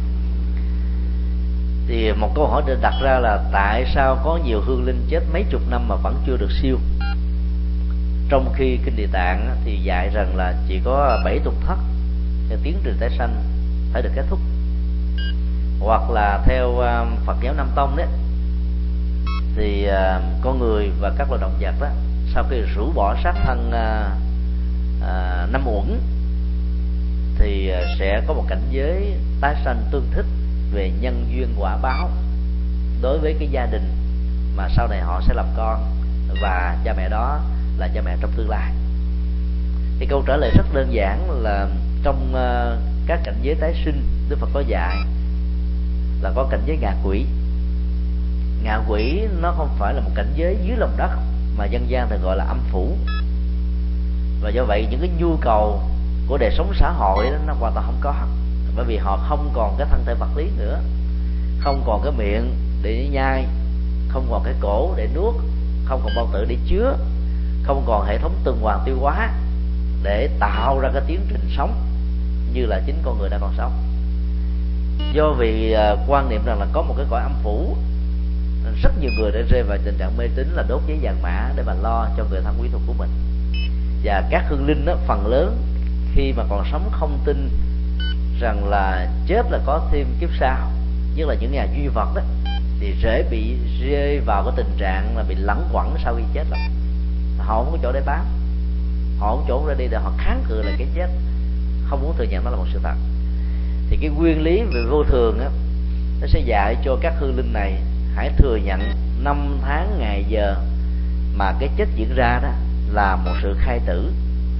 Thì một câu hỏi được đặt ra là tại sao có nhiều hương linh chết mấy chục năm mà vẫn chưa được siêu, trong khi kinh Địa Tạng thì dạy rằng là chỉ có 7 tục thất theo tiến trình tái sanh phải được kết thúc. Hoặc là theo Phật giáo Nam Tông đấy, thì con người và các loài động vật đó, sau khi rũ bỏ xác thân năm uẩn thì sẽ có một cảnh giới tái sanh tương thích về nhân duyên quả báo đối với cái gia đình mà sau này họ sẽ làm con, và cha mẹ đó là cha mẹ trong tương lai. Thì câu trả lời rất đơn giản là trong các cảnh giới tái sinh, Đức Phật có dạy là có cảnh giới ngạ quỷ. Ngạ quỷ nó không phải là một cảnh giới dưới lòng đất mà dân gian thường gọi là âm phủ, và do vậy những cái nhu cầu của đời sống xã hội đó, nó hoàn toàn không có, bởi vì họ không còn cái thân thể vật lý nữa, không còn cái miệng để nhai, không còn cái cổ để nuốt, không còn bao tử để chứa, không còn hệ thống tuần hoàn tiêu hóa để tạo ra cái tiến trình sống như là chính con người đang còn sống. Do vì quan niệm rằng là có một cái cõi âm phủ, rất nhiều người đã rơi vào tình trạng mê tín là đốt giấy vàng mã để mà lo cho người thân quý thuộc của mình. Và các hương linh đó, phần lớn khi mà còn sống không tin rằng là chết là có thêm kiếp sau, nhất là những nhà duy vật đó, thì dễ bị rơi vào cái tình trạng là bị lẳng quẩn sau khi chết lắm. Họ không có chỗ để bám, họ không có chỗ để đi để họ kháng cự lại cái chết, không muốn thừa nhận nó là một sự thật. Thì cái nguyên lý về vô thường á, nó sẽ dạy cho các hương linh này hãy thừa nhận năm tháng ngày giờ mà cái chết diễn ra đó là một sự khai tử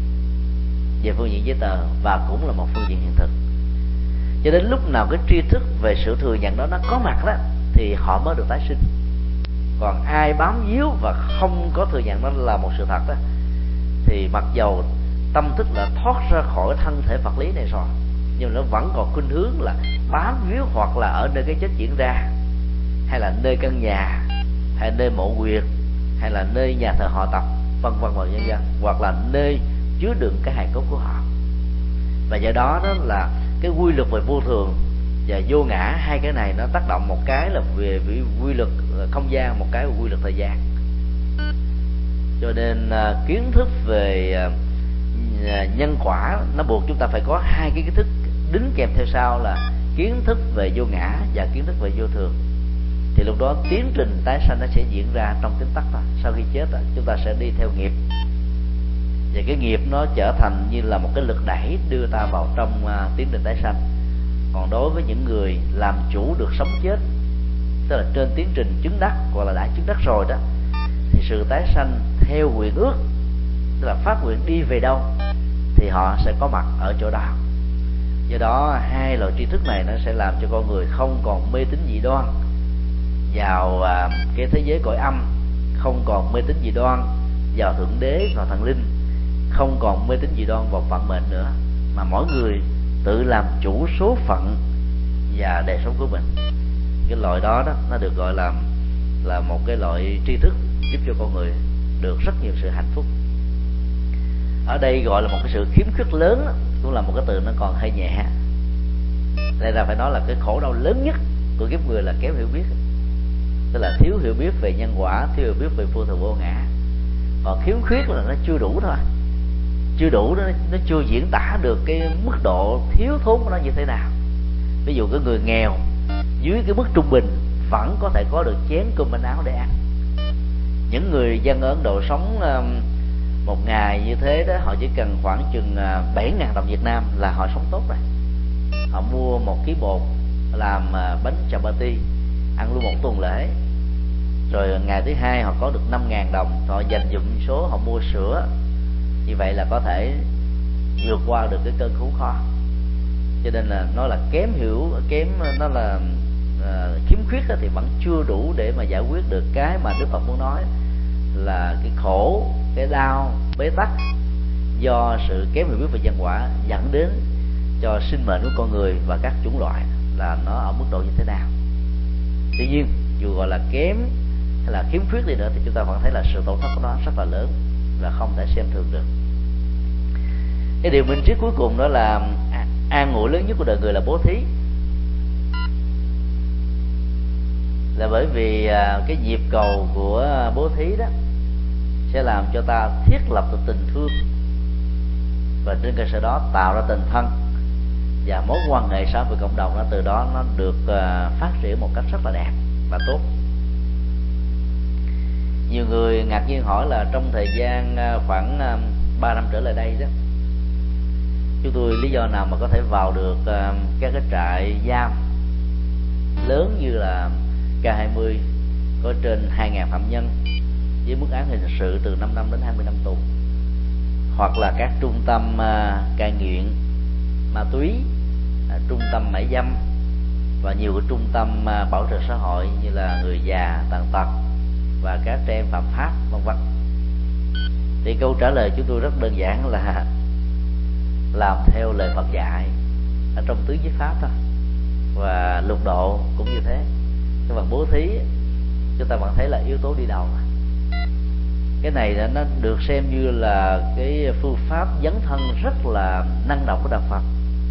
về phương diện giấy tờ, và cũng là một phương diện hiện thực. Cho đến lúc nào cái tri thức về sự thừa nhận đó nó có mặt đó thì họ mới được tái sinh. Còn ai bám víu và không có thừa nhận nó là một sự thật đó, thì mặc dầu tâm thức là thoát ra khỏi thân thể vật lý này rồi, nhưng nó vẫn còn khuynh hướng là bám víu, hoặc là ở nơi cái chết diễn ra, hay là nơi căn nhà, hay nơi mộ quyệt, hay là nơi nhà thờ họ tập, vân vân và nhân dân, hoặc là nơi chứa đựng cái hài cốt của họ. Và do đó đó là cái quy luật về vô thường và vô ngã, hai cái này nó tác động, một cái là về quy luật không gian, một cái là quy luật thời gian. Cho nên kiến thức về nhân quả nó buộc chúng ta phải có hai cái kiến thức đính kèm theo sau là kiến thức về vô ngã và kiến thức về vô thường. Thì lúc đó tiến trình tái sanh nó sẽ diễn ra trong tích tắc thôi. Sau khi chết chúng ta sẽ đi theo nghiệp, và cái nghiệp nó trở thành như là một cái lực đẩy đưa ta vào trong tiến trình tái sanh. Còn đối với những người làm chủ được sống chết, tức là trên tiến trình chứng đắc hoặc là đã chứng đắc rồi đó, thì sự tái sanh theo nguyện ước, tức là phát nguyện đi về đâu thì họ sẽ có mặt ở chỗ đó. Do đó hai loại tri thức này nó sẽ làm cho con người không còn mê tín dị đoan vào cái thế giới cõi âm, không còn mê tín dị đoan vào thượng đế và thần linh, không còn mê tín dị đoan vào vận mệnh nữa, mà mỗi người tự làm chủ số phận và đời sống của mình. Cái loại đó nó được gọi là một cái loại tri thức giúp cho con người được rất nhiều sự hạnh phúc. Ở đây gọi là một cái sự khiếm khuyết lớn cũng là một cái từ nó còn hơi nhẹ. Đây là phải nói là cái khổ đau lớn nhất của kiếp người là kém hiểu biết, tức là thiếu hiểu biết về nhân quả, thiếu hiểu biết về vô thường vô ngã. Còn khiếm khuyết là nó chưa đủ thôi, chưa đủ, nó chưa diễn tả được cái mức độ thiếu thốn của nó như thế nào. Ví dụ cái người nghèo dưới cái mức trung bình vẫn có thể có được chén cơm manh áo để ăn. Những người dân ở Ấn Độ sống một ngày như thế đó, họ chỉ cần khoảng chừng 7.000 đồng Việt Nam là họ sống tốt rồi. Họ mua một ký bột làm bánh chapati ăn luôn một tuần lễ. Rồi ngày thứ hai họ có được 5.000 đồng, họ dành dụm số họ mua sữa. Như vậy là có thể vượt qua được cái cơn khốn khó. Cho nên là nó là kém hiểu, nó là khiếm khuyết thì vẫn chưa đủ để mà giải quyết được cái mà Đức Phật muốn nói là cái khổ, cái đau, bế tắc do sự kém hiểu biết về nhân quả dẫn đến cho sinh mệnh của con người và các chủng loại là nó ở mức độ như thế nào. Tuy nhiên dù gọi là kém hay là khiếm khuyết đi nữa thì chúng ta vẫn thấy là sự tổn thất của nó rất là lớn và không thể xem thường được. Cái điều minh triết cuối cùng đó là an ủi lớn nhất của đời người là bố thí. Là bởi vì cái nhịp cầu của bố thí đó sẽ làm cho ta thiết lập được tình thương, và trên cơ sở đó tạo ra tình thân, và mối quan hệ xã hội cộng đồng nó từ đó nó được phát triển một cách rất là đẹp và tốt. Nhiều người ngạc nhiên hỏi là trong thời gian khoảng 3 năm trở lại đây đó, chúng tôi lý do nào mà có thể vào được các cái trại giam lớn như là K20 có trên 2.000 phạm nhân với mức án hình sự từ 5 năm đến 20 năm tù, hoặc là các trung tâm cai nghiện ma túy, trung tâm mại dâm và nhiều cái trung tâm bảo trợ xã hội như là người già, tàn tật và các trẻ em phạm pháp vân vân. Thì câu trả lời chúng tôi rất đơn giản là làm theo lời Phật dạy ở trong tứ giới pháp thôi, và lục độ cũng như thế. Cái phần bố thí chúng ta vẫn thấy là yếu tố đi đầu. Cái này nó được xem như là cái phương pháp dấn thân rất là năng động của đạo Phật,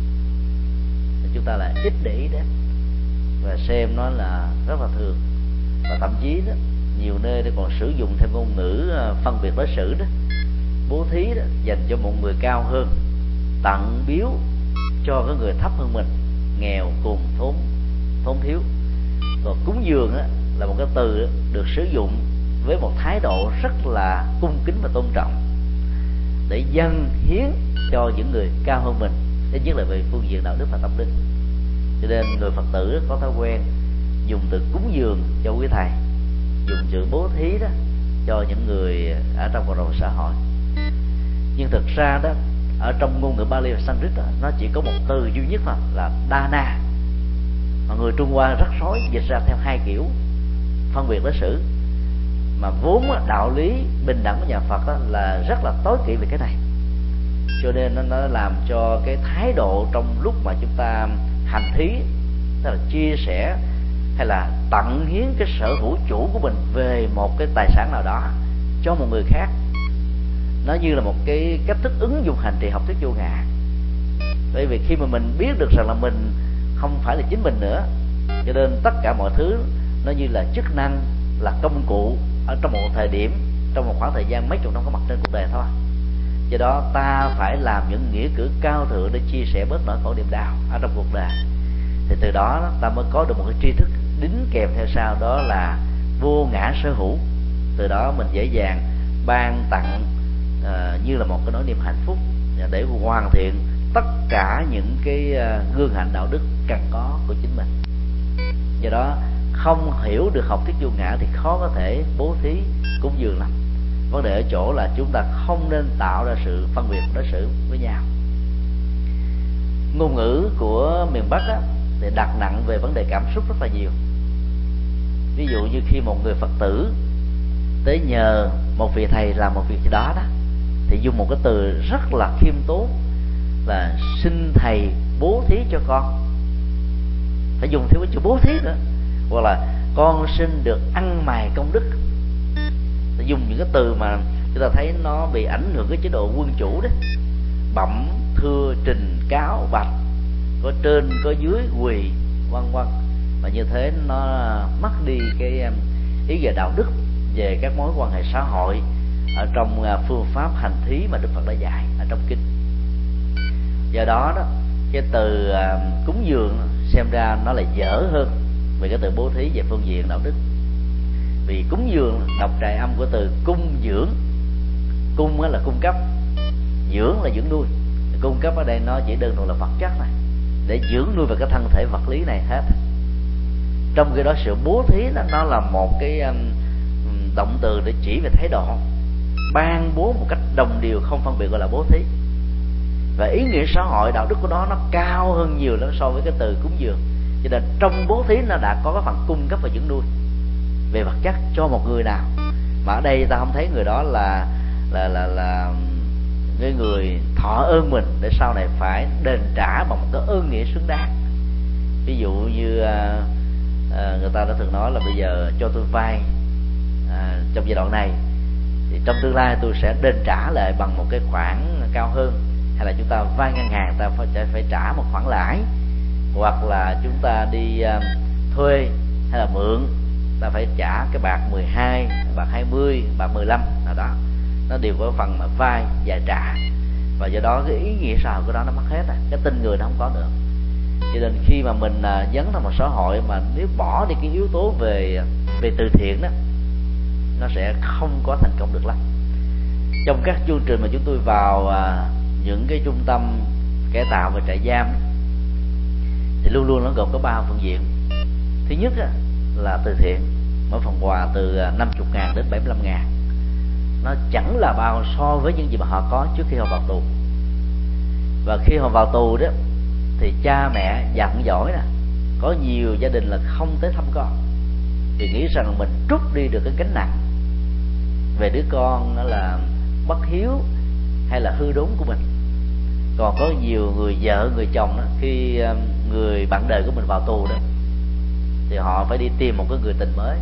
chúng ta lại ít để ý đến và xem nó là rất là thường, và thậm chí đó nhiều nơi để còn sử dụng thêm ngôn ngữ phân biệt đối xử đó. Bố thí đó dành cho một người cao hơn, tặng biếu cho cái người thấp hơn mình, nghèo cùng thốn thiếu. Còn cúng dường á là một cái từ được sử dụng với một thái độ rất là cung kính và tôn trọng, để dâng hiến cho những người cao hơn mình, ít nhất là về phương diện đạo đức và tâm linh. Cho nên người Phật tử có thói quen dùng từ cúng dường cho quý thầy, dùng chữ bố thí đó cho những người ở trong cộng đồng xã hội. Nhưng thực ra đó, ở trong ngôn ngữ Bali và Sanskrit đó, nó chỉ có một từ duy nhất thôi là dana, mà người Trung Hoa rất rối dịch ra theo hai kiểu phân biệt đối xử, mà vốn đạo lý bình đẳng của nhà Phật là rất là tối kỵ về cái này. Cho nên nó làm cho cái thái độ trong lúc mà chúng ta hành thí, tức là chia sẻ hay là tặng hiến cái sở hữu chủ của mình về một cái tài sản nào đó cho một người khác, nó như là một cái cách thức ứng dụng hành trì học thuyết vô ngã. Bởi vì khi mà mình biết được rằng là mình không phải là chính mình nữa, cho nên tất cả mọi thứ nó như là chức năng, là công cụ ở trong một thời điểm, trong một khoảng thời gian mấy chục năm có mặt trên cuộc đời thôi. Do đó ta phải làm những nghĩa cử cao thượng để chia sẻ bớt nỗi khổ niềm đau ở trong cuộc đời. Thì từ đó ta mới có được một cái tri thức đính kèm theo sau đó là vô ngã sở hữu. Từ đó mình dễ dàng ban tặng như là một cái nỗi niềm hạnh phúc để hoàn thiện tất cả những cái gương hạnh đạo đức cần có của chính mình. Do đó không hiểu được học thuyết vô ngã thì khó có thể bố thí cúng dường lắm. Vấn đề ở chỗ là chúng ta không nên tạo ra sự phân biệt đối xử với nhau. Ngôn ngữ của miền Bắc á, thì đặt nặng về vấn đề cảm xúc rất là nhiều. Ví dụ như khi một người Phật tử tới nhờ một vị thầy làm một việc gì đó đó, thì dùng một cái từ rất là khiêm tốn là xin thầy bố thí cho con. Phải dùng thêm cái chữ bố thí nữa. Hoặc là con xin được ăn mài công đức. Dùng những cái từ mà chúng ta thấy nó bị ảnh hưởng cái chế độ quân chủ đấy. Bẩm, thưa, trình, cáo, bạch, có trên, có dưới, quỳ, vân vân. Và như thế nó mất đi cái ý nghĩa đạo đức về các mối quan hệ xã hội ở trong phương pháp hành thí mà Đức Phật đã dạy ở trong kinh. Do đó đó, cái từ cúng dường xem ra nó lại dở hơn về cái từ bố thí về phương diện đạo đức. Vì cúng dường đọc trại âm của từ cung dưỡng. Cung là cung cấp, dưỡng là dưỡng nuôi. Cung cấp ở đây nó chỉ đơn thuần là vật chất này, để dưỡng nuôi về cái thân thể vật lý này hết. Trong khi đó sự bố thí nó là một cái động từ để chỉ về thái độ ban bố một cách đồng đều không phân biệt, gọi là bố thí. Và ý nghĩa xã hội đạo đức của nó cao hơn nhiều lắm so với cái từ cúng dường. Cho nên trong bố thí nó đã có cái phần cung cấp và dưỡng nuôi về vật chất cho một người nào, mà ở đây ta không thấy người đó là cái người thọ ơn mình để sau này phải đền trả bằng một cái ơn nghĩa xứng đáng. Ví dụ như người ta đã thường nói là bây giờ cho tôi vay trong giai đoạn này, thì trong tương lai tôi sẽ đền trả lại bằng một cái khoản cao hơn. Hay là chúng ta vay ngân hàng, ta phải trả một khoản lãi. Hoặc là chúng ta đi thuê hay là mượn, ta phải trả cái bạc 12, bạc 20, bạc 15 nào đó. Nó đều có phần mà vay và trả. Và do đó cái ý nghĩa xã hội của đó nó mất hết rồi, cái tin người nó không có nữa. Cho nên khi mà mình dấn vào một xã hội mà nếu bỏ đi cái yếu tố về từ thiện đó, nó sẽ không có thành công được lắm. Trong các chương trình mà chúng tôi vào những cái trung tâm cải tạo và trại giam thì luôn luôn nó gồm có 3 phương diện. Thứ nhất là từ thiện, mỗi phần quà từ 50.000 đến 75.000. Nó chẳng là bao so với những gì mà họ có trước khi họ vào tù. Và khi họ vào tù đó thì cha mẹ dặn dõi nè, có nhiều gia đình là không tới thăm con vì nghĩ rằng mình trút đi được cái gánh nặng về đứa con nó là bất hiếu hay là hư đốn của mình. Còn có nhiều người vợ người chồng đó, khi người bạn đời của mình vào tù đó thì họ phải đi tìm một cái người tình mới.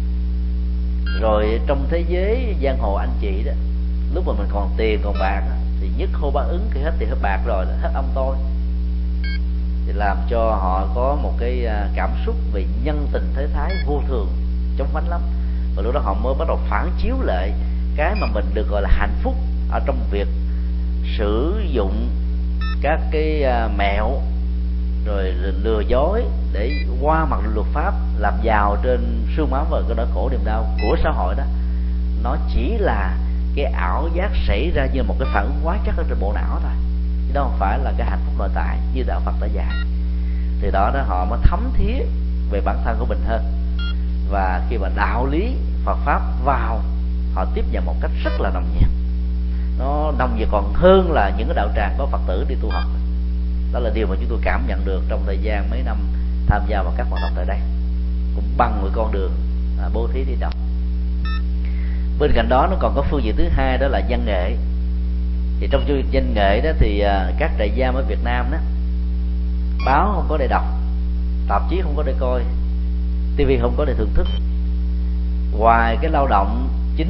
Rồi trong thế giới giang hồ anh chị đó, lúc mà mình còn tiền còn bạc đó, thì nhất hô bá ứng, khi hết tiền hết bạc rồi hết ông tôi, thì làm cho họ có một cái cảm xúc về nhân tình thế thái vô thường chóng vánh lắm. Và lúc đó họ mới bắt đầu phản chiếu lại cái mà mình được gọi là hạnh phúc ở trong việc sử dụng các cái mẹo rồi lừa dối để qua mặt luật pháp làm giàu trên sương máu và cái nỗi khổ niềm đau của xã hội đó. Nó chỉ là cái ảo giác xảy ra như một cái phản ứng hóa chất ở trên bộ não thôi, chứ đó không phải là cái hạnh phúc nội tại như đạo Phật đã dạy. Từ đó họ mới thấm thía về bản thân của mình hơn, và khi mà đạo lý Phật pháp vào, họ tiếp nhận một cách rất là nồng nhiệt. Nó nồng nhiệt còn hơn là những cái đạo tràng có Phật tử đi tu học. Đó là điều mà chúng tôi cảm nhận được trong thời gian mấy năm tham gia vào các hoạt động tại đây, cũng bằng một con đường bố thí đi đâu. Bên cạnh đó nó còn có phương diện thứ hai, đó là văn nghệ. Thì trong chương văn nghệ đó thì các trại giam ở Việt Nam đó, báo không có để đọc, tạp chí không có để coi, tivi không có để thưởng thức. Ngoài cái lao động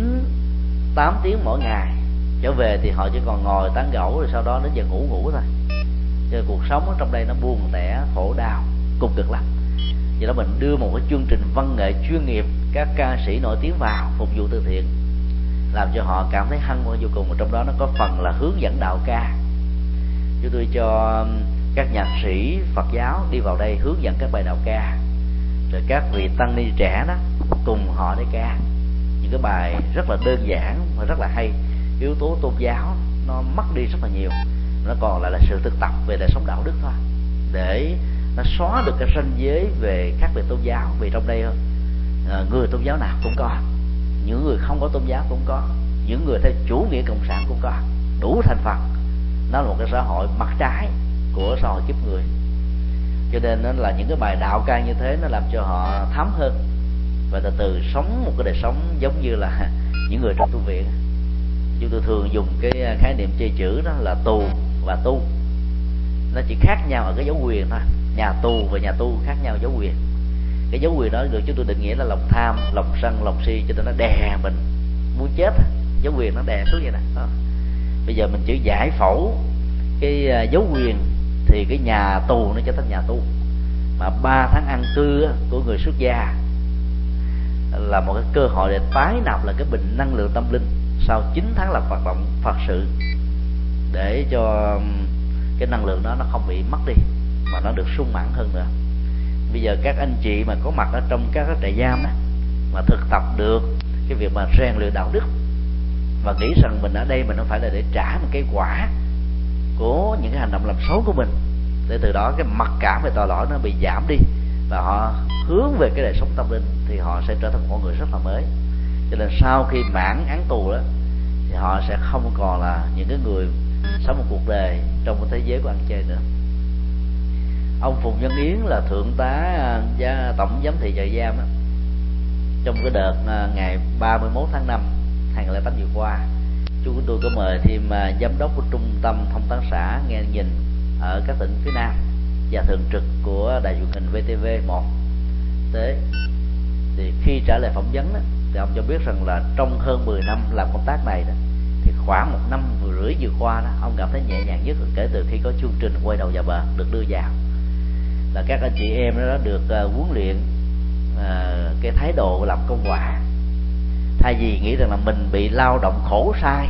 9-8 tiếng mỗi ngày, trở về thì họ chỉ còn ngồi tán gẫu, rồi sau đó đến giờ ngủ thôi. Cho nên cuộc sống ở trong đây nó buồn tẻ, khổ đau, cùng cực lắm. Vì đó mình đưa một cái chương trình văn nghệ chuyên nghiệp, các ca sĩ nổi tiếng vào phục vụ từ thiện, làm cho họ cảm thấy hân hoan vô cùng. Và trong đó nó có phần là hướng dẫn đạo ca. Chúng tôi cho các nhạc sĩ Phật giáo đi vào đây hướng dẫn các bài đạo ca, rồi các vị tăng ni trẻ đó cùng họ để ca những cái bài rất là đơn giản và rất là hay. Yếu tố tôn giáo nó mất đi rất là nhiều, nó còn lại là sự thực tập về đời sống đạo đức thôi, để nó xóa được cái ranh giới về khác biệt tôn giáo. Vì trong đây người tôn giáo nào cũng có, những người không có tôn giáo cũng có, những người theo chủ nghĩa cộng sản cũng có, đủ thành phần. Nó là một cái xã hội mặt trái của xã hội kiếp người. Cho nên nó là những cái bài đạo ca như thế nó làm cho họ thấm hơn, và từ từ sống một cái đời sống giống như là những người trong tu viện. Chúng tôi thường dùng cái khái niệm chơi chữ đó là tù và tu. Nó chỉ khác nhau ở cái dấu quyền thôi. Nhà tù và nhà tu khác nhau dấu quyền. Cái dấu quyền đó được chúng tôi định nghĩa là lòng tham, lòng sân, lòng si, cho nên nó đè mình muốn chết. Dấu quyền nó đè xuống vậy nè. Bây giờ mình chỉ giải phẫu cái dấu quyền thì cái nhà tù nó trở thành nhà tu. Mà 3 tháng ăn cư của người xuất gia là một cái cơ hội để tái nạp lại cái bình năng lượng tâm linh sau 9 tháng làm hoạt động Phật sự, để cho cái năng lượng đó nó không bị mất đi mà nó được sung mãn hơn nữa. Bây giờ các anh chị mà có mặt ở trong các trại giam đó, mà thực tập được cái việc mà rèn luyện đạo đức và nghĩ rằng mình ở đây mình không phải là để trả một cái quả của những cái hành động làm xấu của mình, để từ đó cái mặc cảm về tội lỗi nó bị giảm đi và họ hướng về cái đời sống tâm linh, thì họ sẽ trở thành một người rất là mới. Cho nên sau khi mãn án tù đó thì họ sẽ không còn là những cái người sống một cuộc đời trong một thế giới của ăn chơi nữa. Ông Phùng Văn Yến là thượng tá tổng giám thị trại giam đó, trong cái đợt ngày 31 tháng 5 2008 vừa qua, chúng tôi có mời thêm giám đốc của trung tâm thông tấn xã nghe nhìn ở các tỉnh phía Nam và thường trực của đài truyền hình VTV1 tới. Thì khi trả lời phỏng vấn đó, thì ông cho biết rằng là trong hơn 10 năm làm công tác này đó, thì khoảng 1 năm rưỡi vừa qua đó, ông cảm thấy nhẹ nhàng nhất kể từ khi có chương trình Quay Đầu Vào Bờ được đưa vào. Là các anh chị em đó được huấn luyện cái thái độ làm công quả, thay vì nghĩ rằng là mình bị lao động khổ sai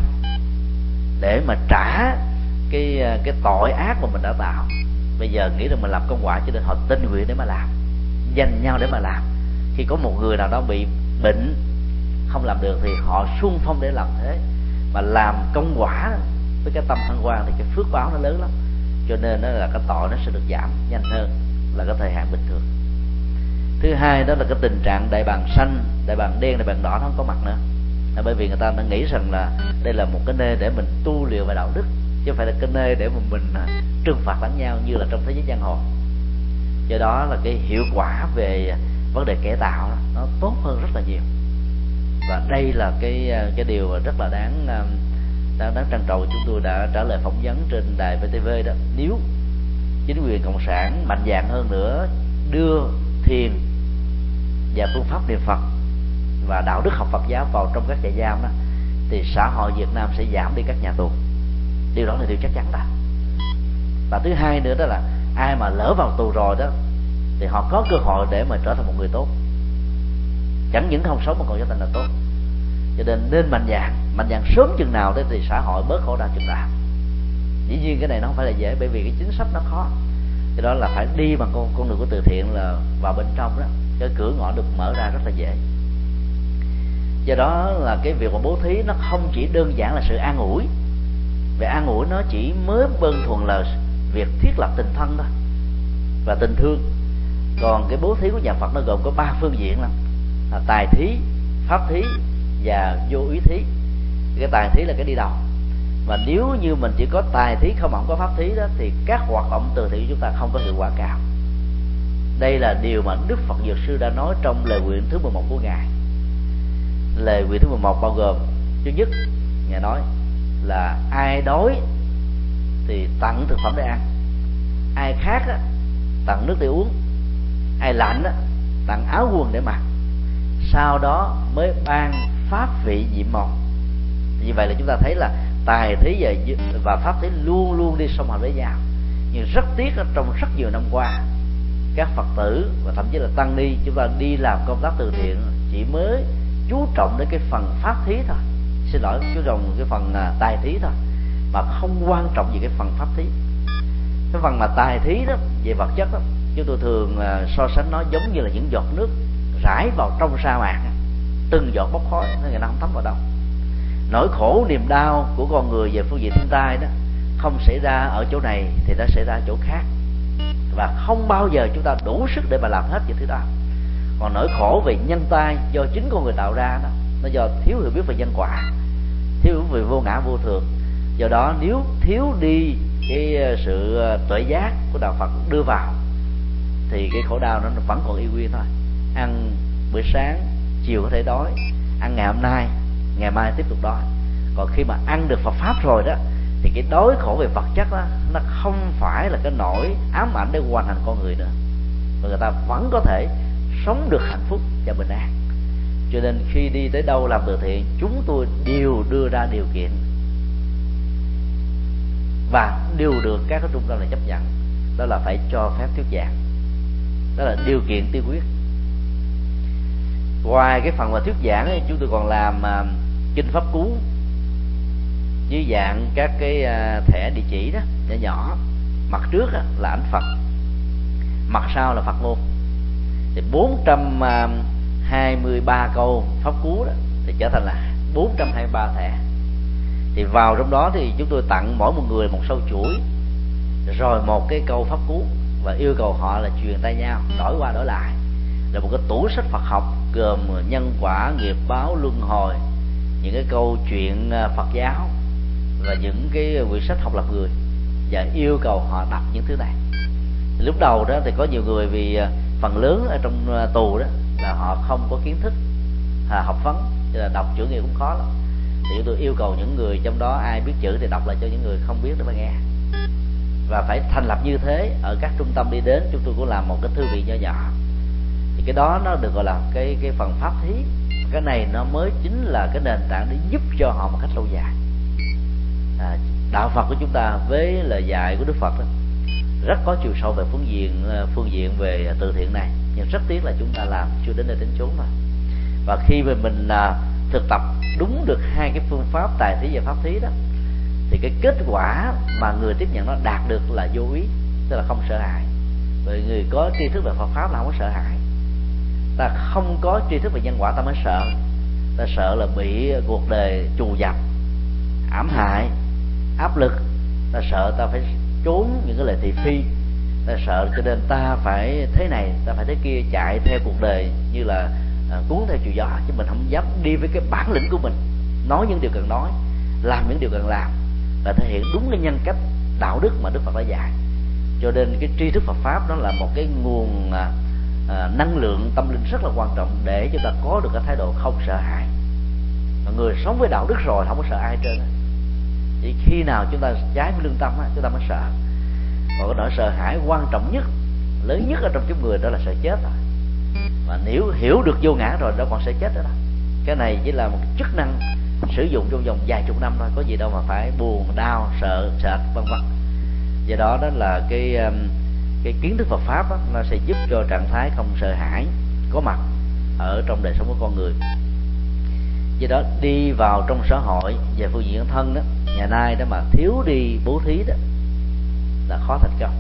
để mà trả cái tội ác mà mình đã tạo, bây giờ nghĩ rằng mình làm công quả, cho nên họ tình nguyện để mà làm, dành nhau để mà làm. Khi có một người nào đó bị bệnh không làm được thì họ xung phong để làm thế, mà làm công quả với cái tâm hân hoan thì cái phước báo nó lớn lắm, cho nên nó là cái tội nó sẽ được giảm nhanh hơn là cái thời hạn bình thường. Thứ hai đó là cái tình trạng đại bàng xanh, đại bàng đen, đại bàng đỏ nó không có mặt nữa, là bởi vì người ta đã nghĩ rằng là đây là một cái nơi để mình tu luyện về đạo đức, chứ không phải là cái nơi để mà mình trừng phạt lẫn nhau như là trong thế giới giang hồ. Do đó là cái hiệu quả về vấn đề kẻ tạo đó, nó tốt hơn rất là nhiều. Và đây là cái điều rất là đáng trân trọng. Chúng tôi đã trả lời phỏng vấn trên đài VTV đó. Nếu chính quyền cộng sản mạnh dạn hơn nữa đưa thiền và phương pháp niệm Phật và đạo đức học Phật giáo vào trong các trại giam đó, thì xã hội Việt Nam sẽ giảm đi các nhà tù. Điều đó là điều chắc chắn đó. Và thứ hai nữa đó là ai mà lỡ vào tù rồi đó thì họ có cơ hội để mà trở thành một người tốt, chẳng những không sống mà còn trở thành là tốt. Cho nên mạnh dạn sớm chừng nào đấy thì xã hội bớt khổ đau chừng nào. Dĩ nhiên cái này nó không phải là dễ, bởi vì cái chính sách nó khó. Cho đó là phải đi bằng con đường của từ thiện là vào bên trong đó, cái cửa ngõ được mở ra rất là dễ. Do đó là cái việc mà bố thí nó không chỉ đơn giản là sự an ủi. Về an ủi nó chỉ mới đơn thuần là việc thiết lập tình thân thôi và tình thương. Còn cái bố thí của nhà Phật nó gồm có 3 phương diện lắm, là tài thí, pháp thí và vô úy thí. Cái tài thí là cái đi đầu, và nếu như mình chỉ có tài thí không có pháp thí đó thì các hoạt động từ thiện của chúng ta không có hiệu quả cao. Đây là điều mà Đức Phật Dược Sư đã nói trong lời nguyện thứ 11 của Ngài. Lời nguyện thứ 11 bao gồm: thứ nhất, Ngài nói là ai đói thì tặng thực phẩm để ăn, ai khát á, tặng nước để uống, ai lạnh á, tặng áo quần để mặc, sau đó mới ban pháp vị nhiệm màu. Như vậy là chúng ta thấy là tài thí và pháp thí luôn luôn đi song hành với nhau. Nhưng rất tiếc trong rất nhiều năm qua, các Phật tử và thậm chí là tăng ni chúng ta đi làm công tác từ thiện chỉ mới chú trọng đến cái phần pháp thí thôi, xin lỗi, chú trọng cái phần tài thí thôi, mà không quan trọng về cái phần pháp thí. Cái phần mà tài thí đó về vật chất đó, chúng tôi thường so sánh nó giống như là những giọt nước rải vào trong sa mạc, từng giọt bốc khói, nó không thấm vào đâu. Nỗi khổ niềm đau của con người về phương diện thiên tai đó không xảy ra ở chỗ này thì nó xảy ra ở chỗ khác, và không bao giờ chúng ta đủ sức để mà làm hết những thứ đó. Còn nỗi khổ về nhân tai do chính con người tạo ra đó, nó do thiếu hiểu biết về nhân quả, thiếu hiểu về vô ngã vô thường. Do đó nếu thiếu đi cái sự tuệ giác của đạo Phật đưa vào thì cái khổ đau nó vẫn còn y nguyên thôi. Ăn bữa sáng, chiều có thể đói, ăn ngày hôm nay, ngày mai tiếp tục đói. Còn khi mà ăn được Phật pháp rồi đó thì cái đói khổ về vật chất đó nó không phải là cái nỗi ám ảnh để hoàn thành con người nữa, và người ta vẫn có thể sống được hạnh phúc và bình an. Cho nên khi đi tới đâu làm từ thiện, chúng tôi đều đưa ra điều kiện và đều được các cái trung tâm này chấp nhận, đó là phải cho phép thuyết giảng. Đó là điều kiện tiên quyết. Ngoài cái phần mà thuyết giảng ấy, chúng tôi còn làm kinh pháp cú dưới dạng các cái thẻ địa chỉ đó, nhỏ nhỏ. Mặt trước là ảnh Phật, mặt sau là Phật ngôn. Thì 423 câu pháp cú đó thì trở thành là 423 thẻ. Thì vào trong đó thì chúng tôi tặng mỗi một người một sâu chuỗi, rồi một cái câu pháp cú, và yêu cầu họ là truyền tay nhau, đổi qua đổi lại, là một cái tủ sách Phật học gồm nhân quả, nghiệp báo, luân hồi, những cái câu chuyện Phật giáo và những cái quyển sách học lập người, và yêu cầu họ đọc những thứ này. Lúc đầu đó thì có nhiều người vì phần lớn ở trong tù đó là họ không có kiến thức học vấn, cho là đọc chữ nghĩa cũng khó lắm. Thì chúng tôi yêu cầu những người trong đó ai biết chữ thì đọc lại cho những người không biết để mà nghe. Và phải thành lập như thế ở các trung tâm đi đến, chúng tôi cũng làm một cái thư viện nho nhỏ. Thì cái đó nó được gọi là cái phần pháp thí. Cái này nó mới chính là cái nền tảng để giúp cho họ một cách lâu dài. Đạo Phật của chúng ta với lời dạy của Đức Phật đó, rất có chiều sâu về phương diện về từ thiện này, nhưng rất tiếc là chúng ta làm chưa đến nơi đến chốn mà. Và khi mà mình thực tập đúng được hai cái phương pháp tài thí và pháp thí đó, thì cái kết quả mà người tiếp nhận nó đạt được là vô ý, tức là không sợ hãi. Bởi người có tri thức về Phật pháp là không có sợ hãi. Ta không có tri thức về nhân quả ta mới sợ. Ta sợ là bị cuộc đời trù dập, ám hại, áp lực. Ta sợ ta phải trốn những cái lời thị phi. Ta sợ cho nên ta phải thế này, ta phải thế kia, chạy theo cuộc đời như là cuốn theo chiều gió, chứ mình không dám đi với cái bản lĩnh của mình, nói những điều cần nói, làm những điều cần làm, và thể hiện đúng cái nhân cách đạo đức mà Đức Phật đã dạy. Cho nên cái tri thức Phật pháp nó là một cái nguồn năng lượng tâm linh rất là quan trọng để chúng ta có được cái thái độ không sợ hãi. Mà người sống với đạo đức rồi không có sợ ai hết trơn á. Chỉ khi nào chúng ta trái với lương tâm á, chúng ta mới sợ. Còn cái nỗi sợ hãi quan trọng nhất, lớn nhất ở trong chúng người đó là sợ chết rồi. Mà nếu hiểu được vô ngã rồi đâu còn sợ chết nữa đâu. Cái này chỉ là một chức năng sử dụng trong vòng vài chục năm thôi, có gì đâu mà phải buồn, đau, sợ, sệt, vân vân. Do đó đó là cái kiến thức Phật pháp đó, nó sẽ giúp cho trạng thái không sợ hãi có mặt ở trong đời sống của con người. Do đó đi vào trong xã hội về phương diện thân đó, ngày nay đó mà thiếu đi bố thí đó là khó thành công.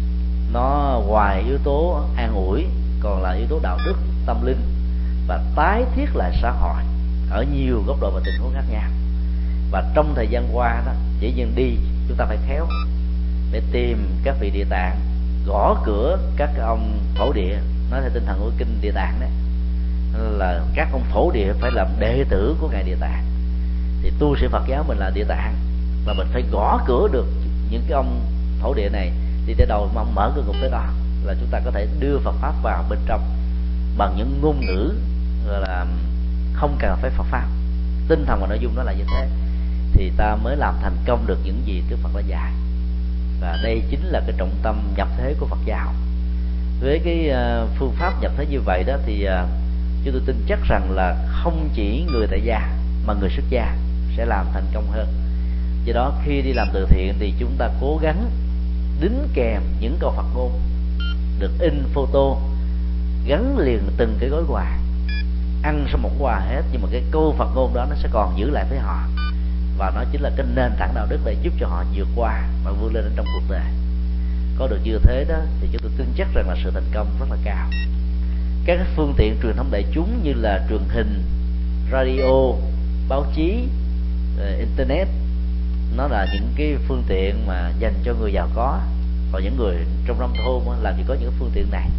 Nó ngoài yếu tố an ủi còn là yếu tố đạo đức, tâm linh và tái thiết lại xã hội ở nhiều góc độ và tình huống khác nhau. Và trong thời gian qua đó, dĩ nhiên đi chúng ta phải khéo để tìm các vị địa tạng, gõ cửa các ông thổ địa, nói theo tinh thần của kinh Địa Tạng đấy, là các ông thổ địa phải làm đệ tử của ngài Địa Tạng. Thì tu sĩ Phật giáo mình là Địa Tạng, và mình phải gõ cửa được những cái ông thổ địa này, thì tới đầu mong mở cửa ngục tới đó là chúng ta có thể đưa Phật pháp vào bên trong bằng những ngôn ngữ gọi là không cần phải Phật pháp. Tinh thần và nội dung đó là như thế thì ta mới làm thành công được những gì Đức Phật đã dạy. Và đây chính là cái trọng tâm nhập thế của Phật giáo. Với cái phương pháp nhập thế như vậy đó thì chúng tôi tin chắc rằng là không chỉ người tại gia mà người xuất gia sẽ làm thành công hơn. Do đó khi đi làm từ thiện thì chúng ta cố gắng đính kèm những câu Phật ngôn được in photo gắn liền từng cái gói quà, ăn xong một quà hết, nhưng mà cái câu Phật ngôn đó nó sẽ còn giữ lại với họ, và nó chính là cái nền tảng đạo đức để giúp cho họ vượt qua và vươn lên trong cuộc đời. Có được như thế đó thì chúng tôi tin chắc rằng là sự thành công rất là cao. Các phương tiện truyền thông đại chúng như là truyền hình, radio, báo chí, internet, nó là những cái phương tiện mà dành cho người giàu có. Còn những người trong nông thôn làm gì có những phương tiện này.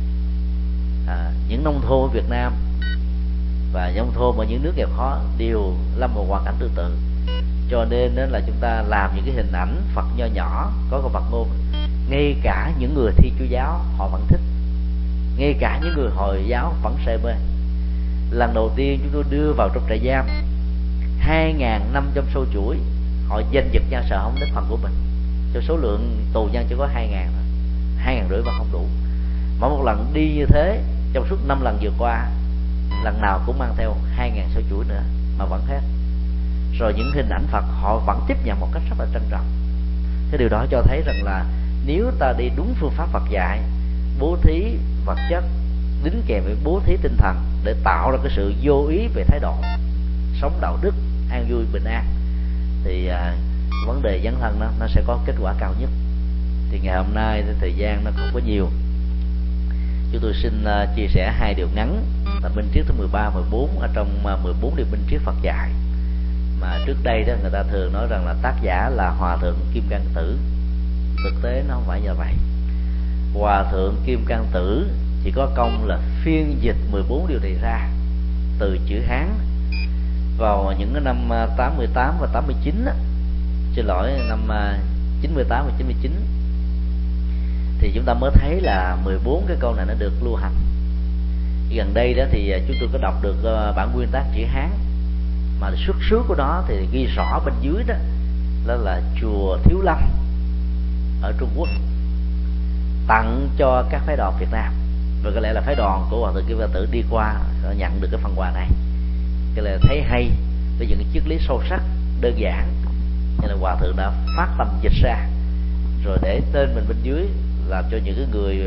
Những nông thôn ở Việt Nam và nông thôn ở những nước nghèo khó đều lâm vào hoàn cảnh tương tự. Cho nên đó là chúng ta làm những cái hình ảnh Phật nho nhỏ, có câu Phật ngôn: ngay cả những người Thiên Chúa giáo họ vẫn thích, ngay cả những người Hồi giáo vẫn say mê. Lần đầu tiên chúng tôi đưa vào trong trại giam 2.500 sâu chuỗi, họ giành giật nhau sợ không đến phần của mình. Cho số lượng tù nhân chỉ có 2.000 thôi, 2.500 vẫn không đủ. Mỗi một lần đi như thế, trong suốt 5 lần vừa qua, lần nào cũng mang theo 2.000 sâu chuỗi nữa mà vẫn hết. Rồi những hình ảnh Phật họ vẫn tiếp nhận một cách rất là trân trọng. Cái điều đó cho thấy rằng là nếu ta đi đúng phương pháp Phật dạy, bố thí vật chất đính kèm với bố thí tinh thần để tạo ra cái sự vô ý về thái độ sống đạo đức, an vui, bình an, thì vấn đề dấn thân nó sẽ có kết quả cao nhất. Thì ngày hôm nay thời gian nó không có nhiều, chúng tôi xin chia sẻ 2 điều ngắn là minh triết thứ 13, 14 ở trong 14 điều minh triết Phật dạy. Mà trước đây đó người ta thường nói rằng là tác giả là Hòa thượng Kim Cang Tử. Thực tế nó không phải như vậy. Hòa thượng Kim Cang Tử chỉ có công là phiên dịch 14 điều này ra từ chữ Hán vào những cái năm 88 và 89 á, xin lỗi, năm 98 và 99, thì chúng ta mới thấy là 14 cái câu này nó được lưu hành. Gần đây đó thì chúng tôi có đọc được bản nguyên tác chữ Hán, mà xuất xứ của nó thì ghi rõ bên dưới đó là chùa Thiếu Lâm ở Trung Quốc tặng cho các phái đoàn Việt Nam, và có lẽ là phái đoàn của Hòa thượng Kim Cang Tử đi qua nhận được cái phần quà này. Cái là thấy hay với những triết lý sâu sắc đơn giản, nên là Hòa thượng đã phát tâm dịch ra, rồi để tên mình bên dưới, làm cho những cái người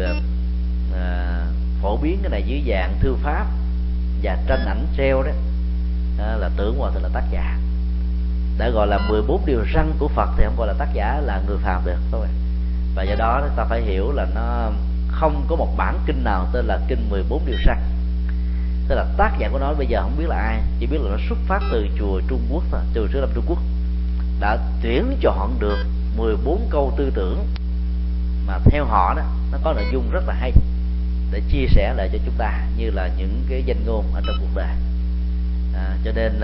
phổ biến cái này dưới dạng thư pháp và tranh ảnh treo đó là tưởng Hòa thượng là tác giả. Đã gọi là 14 điều răn của Phật thì không gọi là tác giả là người phàm được thôi. Và do đó ta phải hiểu là nó không có một bản kinh nào tên là kinh 14 điều răn. Tức là tác giả của nó bây giờ không biết là ai, chỉ biết là nó xuất phát từ chùa Trung Quốc thôi, từ Thiếu Lâm Trung Quốc đã tuyển chọn được 14 câu tư tưởng mà theo họ đó nó có nội dung rất là hay để chia sẻ lại cho chúng ta như là những cái danh ngôn ở trong cuộc đời. Cho nên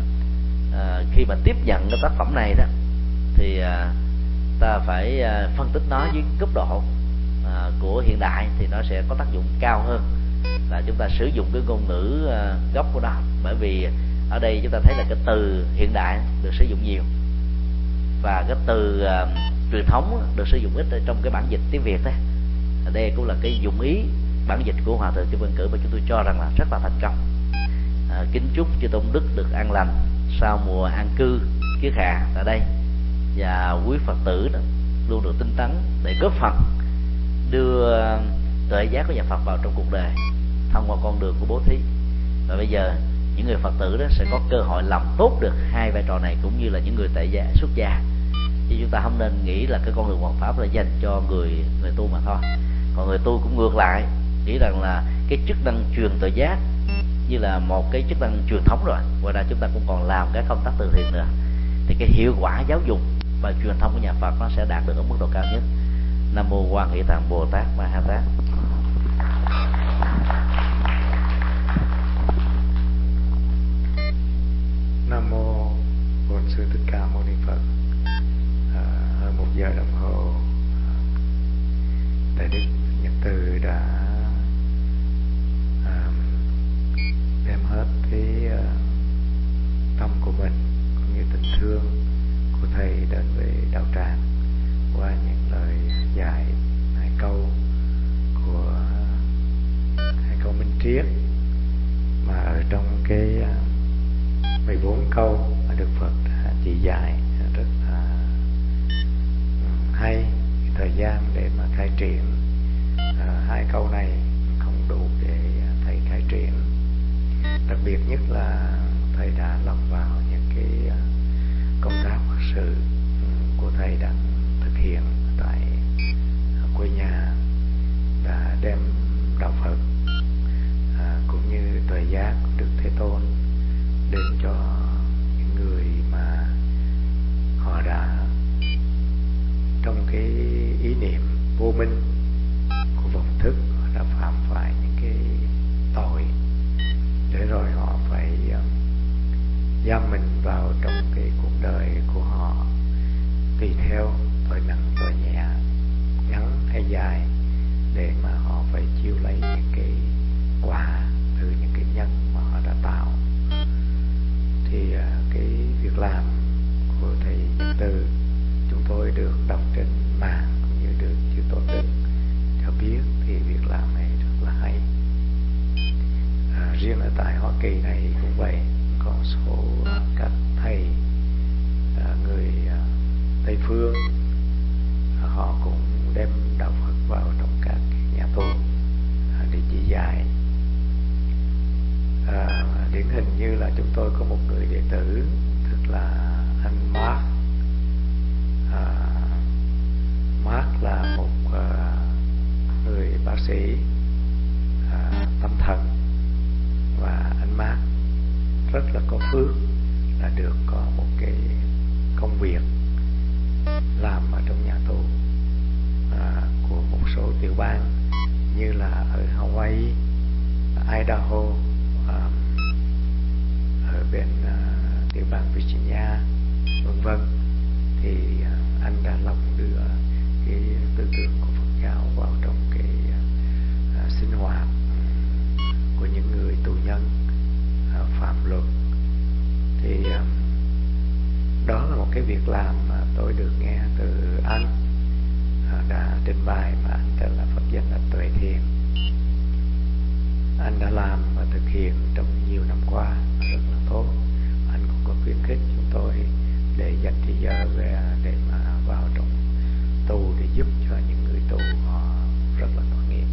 khi mà tiếp nhận cái tác phẩm này đó thì ta phải phân tích nó với cấp độ của hiện đại thì nó sẽ có tác dụng cao hơn là chúng ta sử dụng cái ngôn ngữ gốc của nó. Bởi vì ở đây chúng ta thấy là cái từ hiện đại được sử dụng nhiều và cái từ truyền thống được sử dụng ít ở trong cái bản dịch tiếng Việt đấy. Đây cũng là cái dụng ý bản dịch của Hòa thượng Kim Cang Tử mà chúng tôi cho rằng là rất là thành công. Kính chúc chư tôn đức được an lành sau mùa an cư kiết hạ tại đây, và quý Phật tử đó luôn được tinh tấn để góp phần đưa tuệ giác của nhà Phật vào trong cuộc đời thông qua con đường của bố thí. Và bây giờ những người Phật tử đó sẽ có cơ hội làm tốt được 2 vai trò này, cũng như là những người tại gia xuất gia. Chứ chúng ta không nên nghĩ là cái con đường hoàn pháp là dành cho người tu mà thôi. Còn người tu cũng ngược lại, nghĩ rằng là cái chức năng truyền tuệ giác như là một cái chức năng truyền thống rồi, ngoài ra chúng ta cũng còn làm cái công tác từ thiện nữa, thì cái hiệu quả giáo dục và truyền thông của nhà Phật nó sẽ đạt được ở mức độ cao nhất. Nam mô Quan Hệ Tạng Bồ Tát Ma Ha Tát. Nam mô Bổn Sư Thích Ca Mâu Ni Phật. Hơn 1 giờ đồng hồ, Đại Đức Nhật Từ đã đem hết cái tâm của mình cũng như tình thương của thầy đến với đạo tràng qua những lời dạy 2 câu của 2 câu minh triết mà ở trong cái 14 câu mà Đức Phật đã chỉ dạy rất là hay. Thời gian để mà khai triển 2 câu này không đủ để thầy khai triển. Đặc biệt nhất là thầy đã lọc vào những cái công tác Phật sự của thầy đang thực hiện tại quê nhà, đã đem đạo Phật cũng như tuệ giác của Đức Thế Tôn đến cho những người mà họ đã trong cái ý niệm vô minh của vọng thức, họ đã phạm phải những cái tội, để rồi họ phải giam mình vào trong cái cuộc đời của họ tùy theo tội nặng tội nhẹ, ngắn hay dài, để mà họ phải chịu lấy những cái quả từ những cái nhân mà họ đã tạo. Thì cái việc làm của thầy Nhật Từ chúng tôi được đọc trên mạng cũng như được chư Tôn Đức cho biết, thì việc làm này rất là hay. Riêng ở tại Hoa Kỳ này cũng vậy, có số các thầy người Tây phương họ cũng đem đạo Phật vào trong các nhà tu để chỉ dạy. Điển hình như là chúng tôi có một người đệ tử, tức là anh Mark. Mark là một người bác sĩ tâm thần, và anh Mark rất là có phước là được có một cái công việc làm ở trong nhà tù của một số tiểu bang như là ở Hawaii, Idaho, ở bên tiểu bang Virginia, vân vân. Thì anh đã lòng đưa cái tư tưởng của Phật giáo vào trong cái sinh hoạt của những người tù nhân phạm luật. Thì đó là một cái việc làm mà tôi được nghe từ anh đã trình bày, mà anh tên là Phật danh là Tuệ Thiền. Anh đã làm và thực hiện trong nhiều năm qua rất là tốt. Anh cũng có khuyến khích chúng tôi để dành thời giờ về để mà vào trong tù để giúp cho những người tù họ rất là tội nghiệp.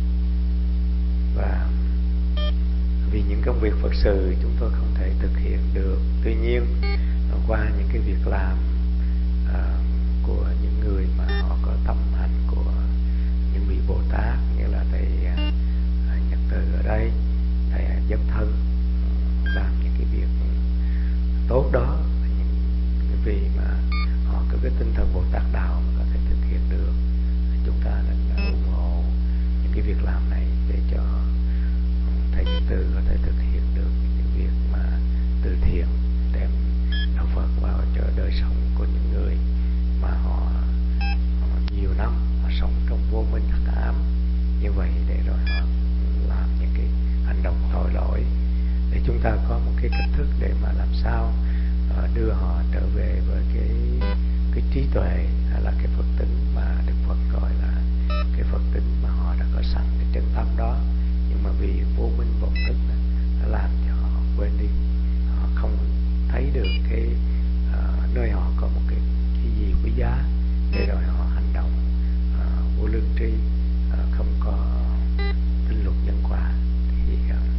Và vì những công việc Phật sự chúng tôi không thể thực hiện được, tuy nhiên qua những cái việc làm của những người mà họ có tâm hành của những vị Bồ Tát, như là thầy Nhật Từ ở đây, thầy dấn thân làm những cái việc tốt đó, những vị mà họ có cái tinh thần Bồ Tát đạo mà có thể thực hiện được, chúng ta nên ủng hộ những cái việc làm này để cho thầy Nhật Từ có thể thực hiện được những việc mà từ thiện, đem đạo Phật vào cho đời sống của những người mà họ nhiều năm họ sống trong vô minh hắc ám như vậy, để rồi họ làm những cái hành động tội lỗi, để chúng ta có một cái cách thức để mà làm sao đưa họ trở về với cái trí tuệ, hay là cái Phật tính mà Đức Phật gọi là cái Phật tính mà họ đã có sẵn cái chân tâm đó, nhưng mà vì vô minh vọng thức nó làm cho họ quên đi, họ không thấy được cái nơi họ có một cái gì quý giá, để rồi họ hành động vô lương tri, không có tinh luật nhân quả. Thì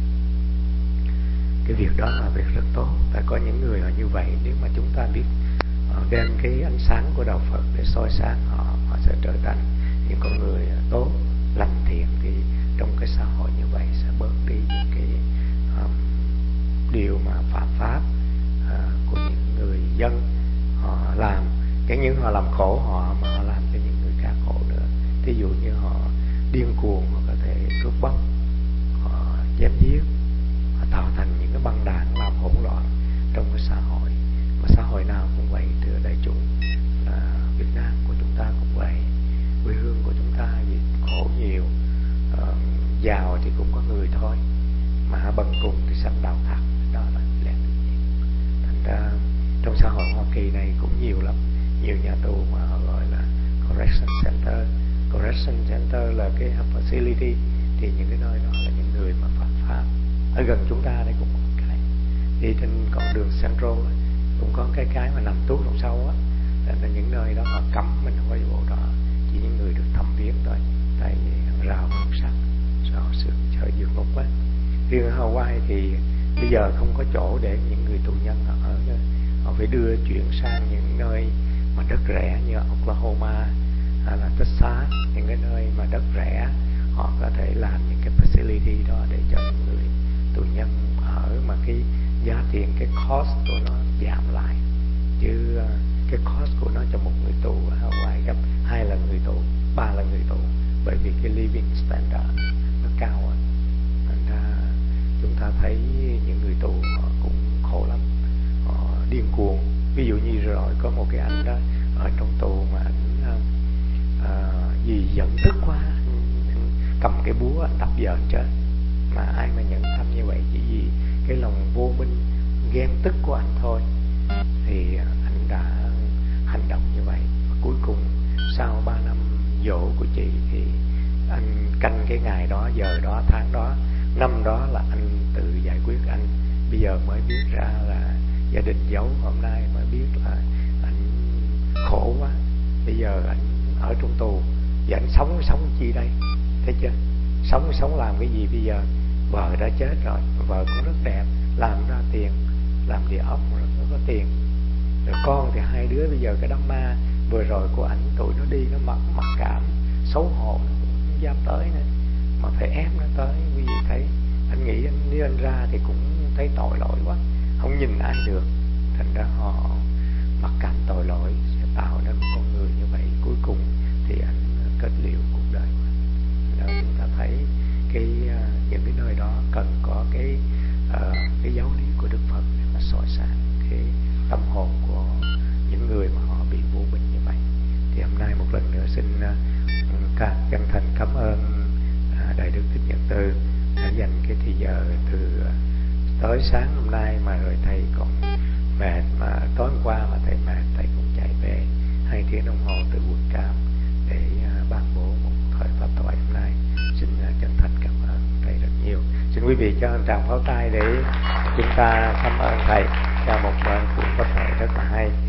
cái việc đó là việc rất tốt. Tại có những người họ như vậy, nếu mà chúng ta biết đem cái ánh sáng của đạo Phật để soi sáng họ, họ sẽ trở thành những con người tốt, lành thiện. Thì trong cái xã hội như vậy sẽ bớt đi những cái điều mà phạm pháp của những người dân họ làm. Chẳng những họ làm khổ họ, mà họ làm cho những người khác khổ nữa. Ví dụ như họ điên cuồng, họ có thể cướp bóc, họ chém giết, họ tạo thành những cái băng đảng làm hỗn loạn trong cái xã hội. Mà xã hội nào cũng vậy, thưa đại chúng, là Việt Nam của chúng ta cũng vậy, quê hương của chúng ta gì khổ nhiều. Giàu thì cũng có người thôi, mà bần cùng thì sanh đạo thật. Đó là lẽ. Thành ra trong xã hội Hoa Kỳ này cũng nhiều lắm, nhiều nhà tù mà họ gọi là correction center. Correction center là cái facility, thì những cái nơi đó là những người mà phạm pháp. Ở gần chúng ta đây cũng có cái, đi trên con đường Central cũng có cái mà nằm tuốt trong sâu á, là những nơi đó họ cấm mình không có vô đó, chỉ những người được thăm viếng thôi, tại vì rào không sắt, rào sự chở dược ngục á. Riêng ở Hawaii thì bây giờ không có chỗ để những người tù nhân ở nữa. Họ phải đưa chuyển sang những nơi mà đất rẻ như Oklahoma hay là Texas, những cái nơi mà đất rẻ, họ có thể làm những cái facility đó để cho những người tù nhân ở, mà cái giá tiền, cái cost của nó giảm lại. Chứ cái cost của nó cho một người tù ở Hawaii gấp 2 lần người tù, 3 lần người tù, bởi vì cái living standard nó cao hơn. Thành ra chúng ta thấy những người tù họ cũng khổ lắm, họ điên cuồng. Ví dụ như rồi có một cái anh đó ở trong tù mà anh vì giận tức quá, anh cầm cái búa anh đập vợ anh chết. Mà ai mà nhận tâm như vậy chỉ vì cái lòng vô minh ghen tức của anh thôi, thì anh đã hành động như vậy. Cuối cùng sau 3 năm dỗ của chị thì anh canh cái ngày đó, giờ đó, tháng đó, năm đó là anh tự giải quyết. Anh bây giờ mới biết ra là gia đình giấu, hôm nay mới biết là anh khổ quá. Bây giờ anh ở trong tù và anh sống chi đây, thấy chưa? Sống làm cái gì bây giờ? Vợ đã chết rồi, vợ cũng rất đẹp, làm ra tiền, làm địa ốc rất có tiền. Rồi con thì 2 đứa, bây giờ cái đám ma vừa rồi của ảnh, tụi nó đi nó mặc cảm, xấu hổ, nó cũng không dám tới nữa, mà phải ép nó tới. Quý vị thấy, anh nghĩ nếu anh ra thì cũng thấy tội lỗi quá, không nhìn ai được, thành ra họ mặc cảm tội lỗi sẽ tạo nên một con người như vậy. Cuối cùng thì anh kết liễu cuộc đời. Đó, chúng ta thấy những cái nơi đó cần có cái giáo lý của Đức Phật để mà soi sáng cái tâm hồn của những người mà họ bị vô minh như vậy. Thì hôm nay một lần nữa xin chân thành cảm ơn Đại Đức Thích Nhật Từ đã dành cái thời giờ từ tới sáng hôm nay, mà rồi thầy còn mệt, mà tối hôm qua mà thầy mệt, thầy cũng chạy về 2 tiếng đồng hồ từ Quận Cam để ban bố một thời pháp thoại hôm nay. Xin chân thành cảm ơn thầy rất nhiều. Xin quý vị cho một tràng pháo tay để chúng ta cảm ơn thầy cho một cuốn pháp thoại rất là hay.